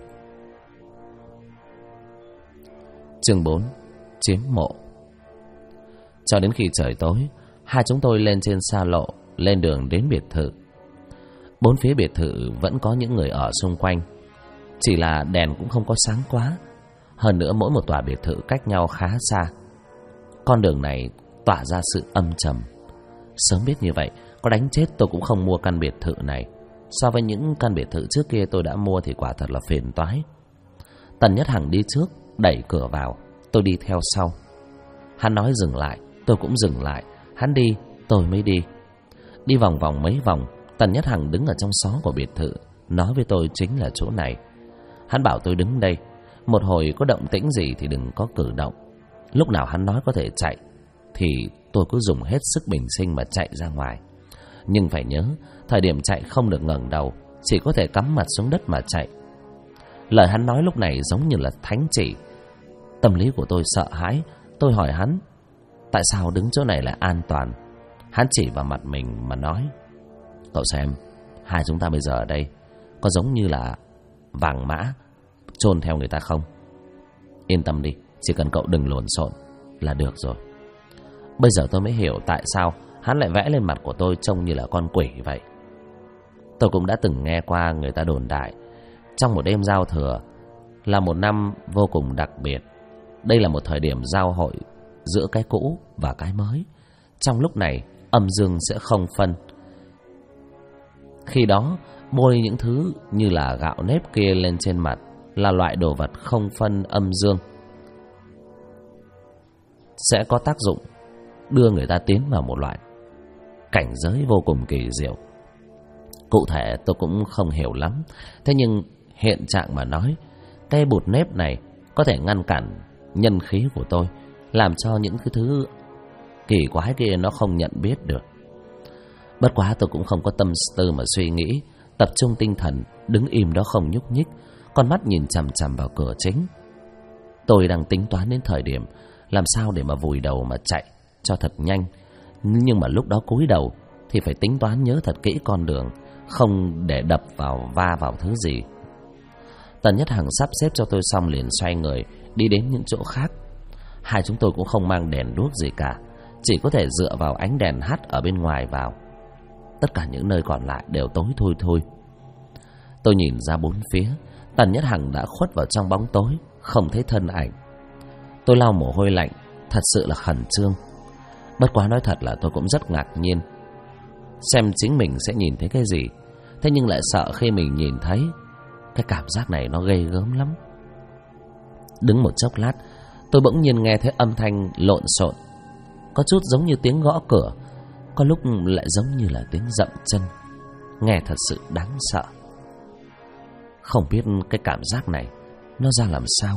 Speaker 2: Chương 4. Chiếm mộ. Cho đến khi trời tối, hai chúng tôi lên trên xa lộ, lên đường đến biệt thự. Bốn phía biệt thự vẫn có những người ở xung quanh, chỉ là đèn cũng không có sáng quá. Hơn nữa mỗi một tòa biệt thự cách nhau khá xa. Con đường này tỏa ra sự âm trầm. Sớm biết như vậy, có đánh chết tôi cũng không mua căn biệt thự này. So với những căn biệt thự trước kia tôi đã mua thì quả thật là phiền toái. Tần Nhất Hằng đi trước, đẩy cửa vào, tôi đi theo sau. Hắn nói dừng lại, tôi cũng dừng lại. Hắn đi, tôi mới đi. Đi vòng vòng mấy vòng, Tần Nhất Hằng đứng ở trong xó của biệt thự, nói với tôi chính là chỗ này. Hắn bảo tôi đứng đây, một hồi có động tĩnh gì thì đừng có cử động. Lúc nào hắn nói có thể chạy thì tôi cứ dùng hết sức bình sinh mà chạy ra ngoài. Nhưng phải nhớ, thời điểm chạy không được ngẩng đầu, chỉ có thể cắm mặt xuống đất mà chạy. Lời hắn nói lúc này giống như là thánh chỉ. Tâm lý của tôi sợ hãi. Tôi hỏi hắn tại sao đứng chỗ này lại an toàn. Hắn chỉ vào mặt mình mà nói: cậu xem, hai chúng ta bây giờ ở đây có giống như là vàng mã chôn theo người ta không? Yên tâm đi, chỉ cần cậu đừng lộn xộn là được rồi. Bây giờ tôi mới hiểu tại sao hắn lại vẽ lên mặt của tôi trông như là con quỷ vậy. Tôi cũng đã từng nghe qua người ta đồn đại, trong một đêm giao thừa là một năm vô cùng đặc biệt. Đây là một thời điểm giao hội giữa cái cũ và cái mới. Trong lúc này âm dương sẽ không phân. Khi đó bôi những thứ như là gạo nếp kia lên trên mặt là loại đồ vật không phân âm dương, sẽ có tác dụng đưa người ta tiến vào một loại cảnh giới vô cùng kỳ diệu. Cụ thể tôi cũng không hiểu lắm, thế nhưng hiện trạng mà nói, cái bột nếp này có thể ngăn cản nhân khí của tôi, làm cho những cái thứ kỳ quái kia nó không nhận biết được. Bất quá tôi cũng không có tâm tư mà suy nghĩ, tập trung tinh thần đứng im đó không nhúc nhích, con mắt nhìn chằm chằm vào cửa chính. Tôi đang tính toán đến thời điểm làm sao để mà vùi đầu mà chạy cho thật nhanh. Nhưng mà lúc đó cúi đầu thì phải tính toán nhớ thật kỹ con đường, không để đập vào va vào thứ gì. Tần Nhất Hằng sắp xếp cho tôi xong liền xoay người đi đến những chỗ khác. Hai chúng tôi cũng không mang đèn đuốc gì cả, chỉ có thể dựa vào ánh đèn hắt ở bên ngoài vào. Tất cả những nơi còn lại đều tối thui thui. Tôi nhìn ra bốn phía, Tần Nhất Hằng đã khuất vào trong bóng tối, không thấy thân ảnh. Tôi lau mồ hôi lạnh, thật sự là khẩn trương. Bất quá nói thật là tôi cũng rất ngạc nhiên, xem chính mình sẽ nhìn thấy cái gì. Thế nhưng lại sợ khi mình nhìn thấy, cái cảm giác này nó ghê gớm lắm. Đứng một chốc lát, tôi bỗng nhiên nghe thấy âm thanh lộn xộn, có chút giống như tiếng gõ cửa, có lúc lại giống như là tiếng dậm chân. Nghe thật sự đáng sợ. Không biết cái cảm giác này nó ra làm sao.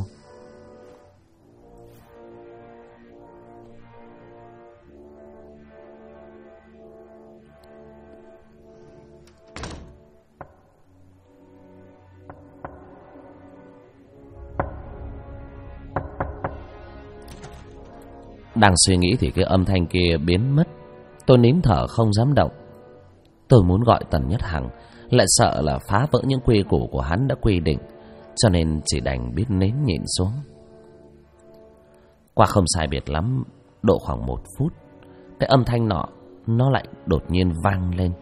Speaker 2: Đang suy nghĩ thì cái âm thanh kia biến mất. Tôi nín thở không dám động. Tôi muốn gọi Tần Nhất Hằng, lại sợ là phá vỡ những quy củ của hắn đã quy định, cho nên chỉ đành biết nín nhịn xuống. Qua không sai biệt lắm độ khoảng 1 phút, cái âm thanh nọ nó lại đột nhiên vang lên.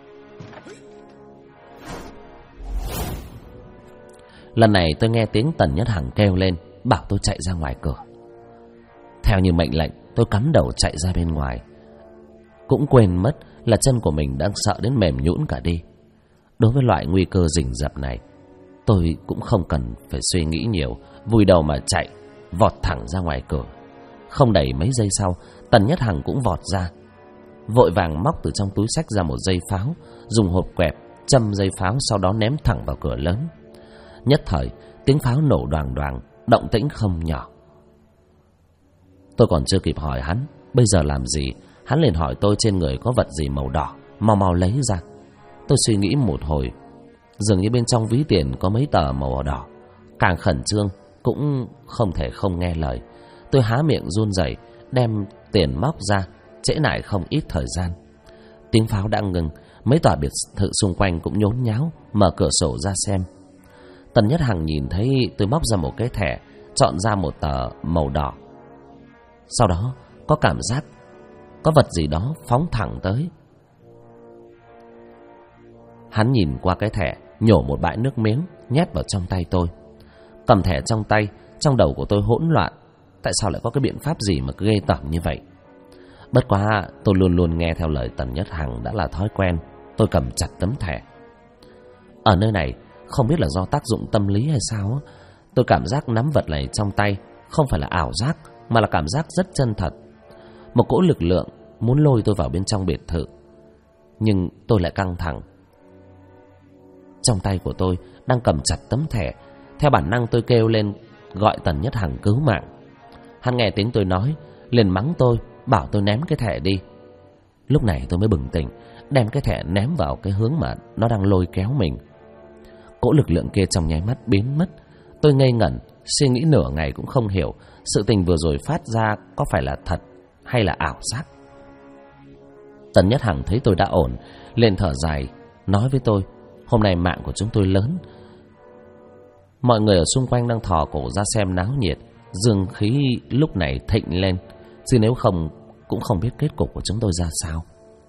Speaker 2: Lần này tôi nghe tiếng Tần Nhất Hằng kêu lên, bảo tôi chạy ra ngoài cửa. Theo như mệnh lệnh, tôi cắm đầu chạy ra bên ngoài, cũng quên mất là chân của mình đang sợ đến mềm nhũn cả đi. Đối với loại nguy cơ rình rập này, tôi cũng không cần phải suy nghĩ nhiều, vùi đầu mà chạy, vọt thẳng ra ngoài cửa. Không đầy mấy giây sau, Tần Nhất Hằng cũng vọt ra, vội vàng móc từ trong túi xách ra một dây pháo, dùng hộp quẹt châm dây pháo, sau đó ném thẳng vào cửa lớn. Nhất thời tiếng pháo nổ đoàng đoàng, động tĩnh không nhỏ. Tôi còn chưa kịp hỏi hắn bây giờ làm gì, hắn liền hỏi tôi trên người có vật gì màu đỏ, mau mau lấy ra. Tôi suy nghĩ một hồi, dường như bên trong ví tiền có mấy tờ màu đỏ. Càng khẩn trương cũng không thể không nghe lời. Tôi há miệng run rẩy đem tiền móc ra, trễ nải không ít thời gian. Tiếng pháo đã ngừng, mấy tòa biệt thự xung quanh cũng nhốn nháo mở cửa sổ ra xem. Tần Nhất Hằng nhìn thấy tôi móc ra một cái thẻ, chọn ra một tờ màu đỏ. Sau đó có cảm giác có vật gì đó phóng thẳng tới. Hắn nhìn qua cái thẻ, nhổ một bãi nước miếng nhét vào trong tay tôi. Cầm thẻ trong tay, trong đầu của tôi hỗn loạn. Tại sao lại có cái biện pháp gì mà ghê tởm như vậy? Bất quá tôi luôn luôn nghe theo lời Tần Nhất Hằng đã là thói quen. Tôi cầm chặt tấm thẻ. Ở nơi này không biết là do tác dụng tâm lý hay sao, tôi cảm giác nắm vật này trong tay không phải là ảo giác, mà là cảm giác rất chân thật. Một cỗ lực lượng muốn lôi tôi vào bên trong biệt thự. Nhưng tôi lại căng thẳng. Trong tay của tôi đang cầm chặt tấm thẻ. Theo bản năng tôi kêu lên gọi Tần Nhất Hằng cứu mạng. Hắn nghe tiếng tôi nói, liền mắng tôi, bảo tôi ném cái thẻ đi. Lúc này tôi mới bừng tỉnh, đem cái thẻ ném vào cái hướng mà nó đang lôi kéo mình. Cỗ lực lượng kia trong nháy mắt biến mất. Tôi ngây ngẩn, suy nghĩ nửa ngày cũng không hiểu sự tình vừa rồi phát ra có phải là thật hay là ảo giác. Tần Nhất Hằng thấy tôi đã ổn, liền thở dài, nói với tôi, hôm nay mạng của chúng tôi lớn. Mọi người ở xung quanh đang thò cổ ra xem náo nhiệt, dương khí lúc này thịnh lên, chứ nếu không cũng không biết kết cục của chúng tôi ra sao.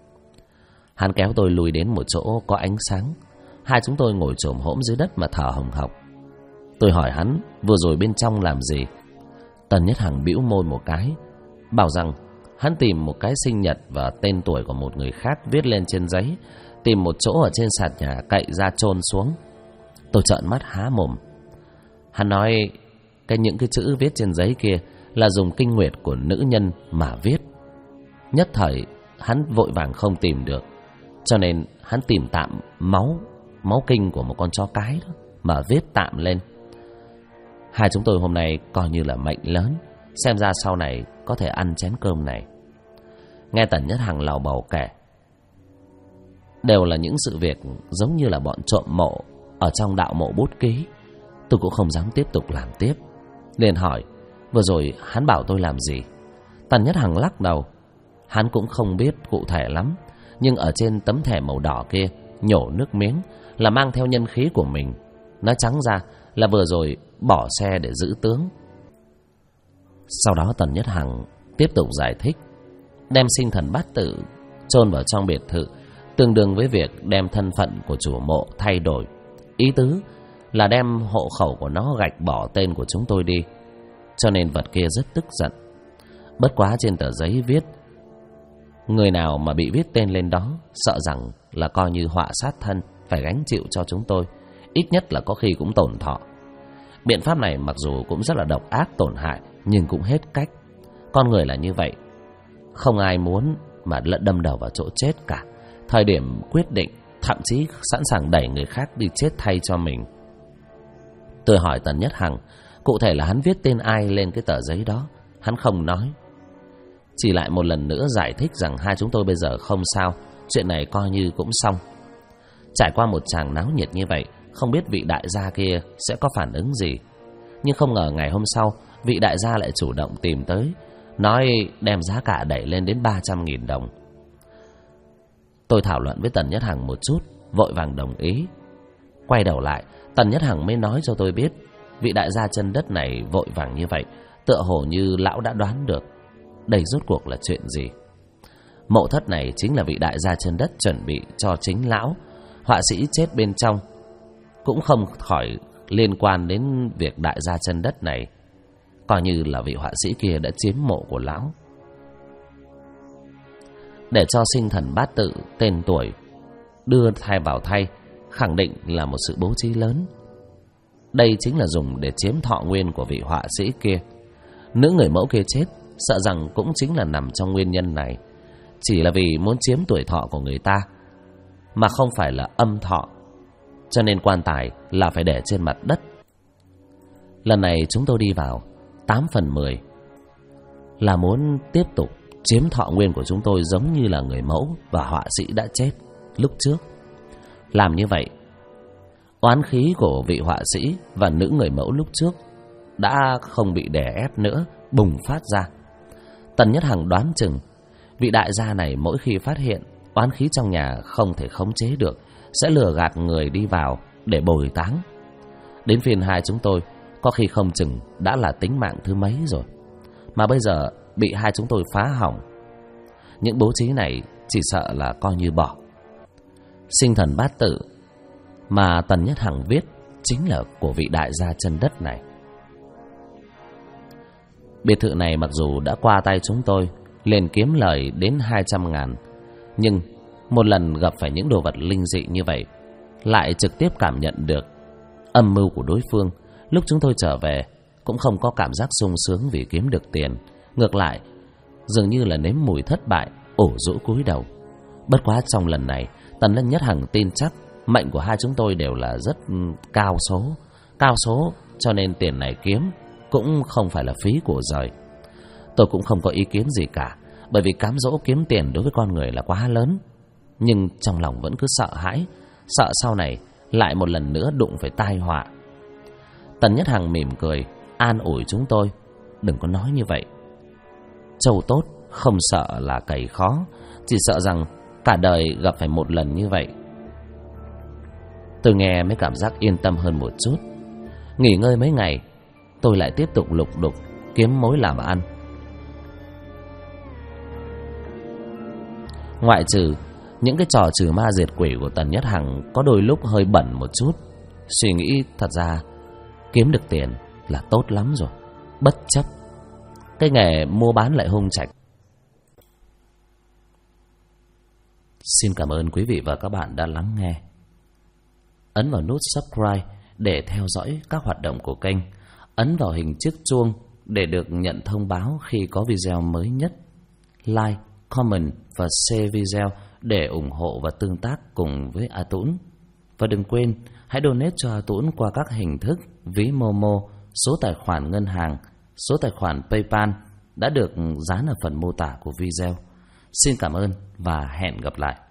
Speaker 2: Hắn kéo tôi lùi đến một chỗ có ánh sáng. Hai chúng tôi ngồi chồm hổm dưới đất mà thở hồng hộc. Tôi hỏi hắn vừa rồi bên trong làm gì. Tần Nhất Hằng bĩu môi một cái, bảo rằng hắn tìm một cái sinh nhật và tên tuổi của một người khác viết lên trên giấy, tìm một chỗ ở trên sàn nhà cậy ra chôn xuống. Tôi trợn mắt há mồm. Hắn nói những cái chữ viết trên giấy kia là dùng kinh nguyệt của nữ nhân mà viết. Nhất thời hắn vội vàng không tìm được, cho nên hắn tìm tạm máu kinh của một con chó cái đó mà viết tạm lên. Hai chúng tôi hôm nay coi như là mệnh lớn, xem ra sau này có thể ăn chén cơm này. Nghe Tần Nhất Hằng lầu bầu kể, đều là những sự việc giống như là bọn trộm mộ ở trong đạo mộ bút ký. Tôi cũng không dám tiếp tục làm tiếp, liền hỏi vừa rồi hắn bảo tôi làm gì. Tần Nhất Hằng lắc đầu, hắn cũng không biết cụ thể lắm, nhưng ở trên tấm thẻ màu đỏ kia nhổ nước miếng là mang theo nhân khí của mình. Nói trắng ra là vừa rồi bỏ xe để giữ tướng. Sau đó Tần Nhất Hằng tiếp tục giải thích, đem sinh thần bát tự chôn vào trong biệt thự tương đương với việc đem thân phận của chủ mộ thay đổi. Ý tứ là đem hộ khẩu của nó gạch bỏ tên của chúng tôi đi, cho nên vật kia rất tức giận. Bất quá trên tờ giấy viết, người nào mà bị viết tên lên đó sợ rằng là coi như họa sát thân, phải gánh chịu cho chúng tôi, ít nhất là có khi cũng tổn thọ. Biện pháp này mặc dù cũng rất là độc ác tổn hại, nhưng cũng hết cách. Con người là như vậy, không ai muốn mà lẫn đâm đầu vào chỗ chết cả. Thời điểm quyết định, thậm chí sẵn sàng đẩy người khác đi chết thay cho mình. Tôi hỏi Tần Nhất Hằng, cụ thể là hắn viết tên ai lên cái tờ giấy đó. Hắn không nói, chỉ lại một lần nữa giải thích rằng hai chúng tôi bây giờ không sao, chuyện này coi như cũng xong. Trải qua một tràng náo nhiệt như vậy, không biết vị đại gia kia sẽ có phản ứng gì. Nhưng không ngờ ngày hôm sau, vị đại gia lại chủ động tìm tới, nói đem giá cả đẩy lên đến 300.000 đồng. Tôi thảo luận với Tần Nhất Hằng một chút, vội vàng đồng ý. Quay đầu lại, Tần Nhất Hằng mới nói cho tôi biết, vị đại gia chân đất này vội vàng như vậy, tựa hồ như lão đã đoán được.
Speaker 1: đây rốt cuộc là chuyện gì. Mộ thất này chính là vị đại gia chân đất chuẩn bị cho chính lão. Họa sĩ chết bên trong cũng không khỏi liên quan đến việc đại gia chân đất này, coi như là vị họa sĩ kia đã chiếm mộ của lão. Để cho sinh thần bát tự tên tuổi đưa thay vào thay, khẳng định là một sự bố trí lớn. Đây chính là dùng để chiếm thọ nguyên của vị họa sĩ kia. Nữ người mẫu kia chết, sợ rằng cũng chính là nằm trong nguyên nhân này. Chỉ là vì muốn chiếm tuổi thọ của người ta, mà không phải là âm thọ, cho nên quan tài là phải để trên mặt đất. Lần này chúng tôi đi vào 8 phần 10 là muốn tiếp tục chiếm thọ nguyên của chúng tôi, giống như là người mẫu và họa sĩ đã chết lúc trước. Làm như vậy, oán khí của vị họa sĩ và nữ người mẫu lúc trước đã không bị đè ép nữa, bùng phát ra. Tần Nhất Hằng đoán chừng vị đại gia này mỗi khi phát hiện oán khí trong nhà không thể khống chế được, sẽ lừa gạt người đi vào để bồi táng. Đến phiên hai chúng tôi, có khi không chừng đã là tính mạng thứ mấy rồi, mà bây giờ bị hai chúng tôi phá hỏng. Những bố trí này chỉ sợ là coi như bỏ. Sinh thần bát tự mà Tần Nhất Hằng viết chính là của vị đại gia chân đất này. Biệt thự này mặc dù đã qua tay chúng tôi, liền kiếm lời đến 200.000, nhưng một lần gặp phải những đồ vật linh dị như vậy, lại trực tiếp cảm nhận được âm mưu của đối phương. Lúc chúng tôi trở về cũng không có cảm giác sung sướng vì kiếm được tiền, ngược lại dường như là nếm mùi thất bại, ủ rũ cúi đầu. Bất quá trong lần này, Tần Nhất Hằng tin chắc mệnh của hai chúng tôi đều là rất cao số, cho nên tiền này kiếm cũng không phải là phí của giời. Tôi cũng không có ý kiến gì cả, bởi vì cám dỗ kiếm tiền đối với con người là quá lớn. Nhưng trong lòng vẫn cứ sợ hãi, sợ sau này lại một lần nữa đụng phải tai họa. Tần Nhất Hằng mỉm cười an ủi chúng tôi, đừng có nói như vậy. Trâu tốt không sợ là cày khó, chỉ sợ rằng cả đời gặp phải một lần như vậy. Tôi nghe mới cảm giác yên tâm hơn một chút. Nghỉ ngơi mấy ngày, tôi lại tiếp tục lục đục kiếm mối làm ăn. Ngoại trừ những cái trò trừ ma diệt quỷ của Tần Nhất Hằng có đôi lúc hơi bẩn một chút, suy nghĩ thật ra kiếm được tiền là tốt lắm rồi, bất chấp cái nghề mua bán lại hung trạch. Xin cảm ơn quý vị và các bạn đã lắng nghe. Ấn vào nút subscribe để theo dõi các hoạt động của kênh. Ấn vào hình chiếc chuông để được nhận thông báo khi có video mới nhất. Like, comment và share video để ủng hộ và tương tác cùng với A Tũng. Và đừng quên hãy donate cho A Tũng qua các hình thức ví Momo, số tài khoản ngân hàng, số tài khoản PayPal đã được dán ở phần mô tả của video. Xin cảm ơn và hẹn gặp lại.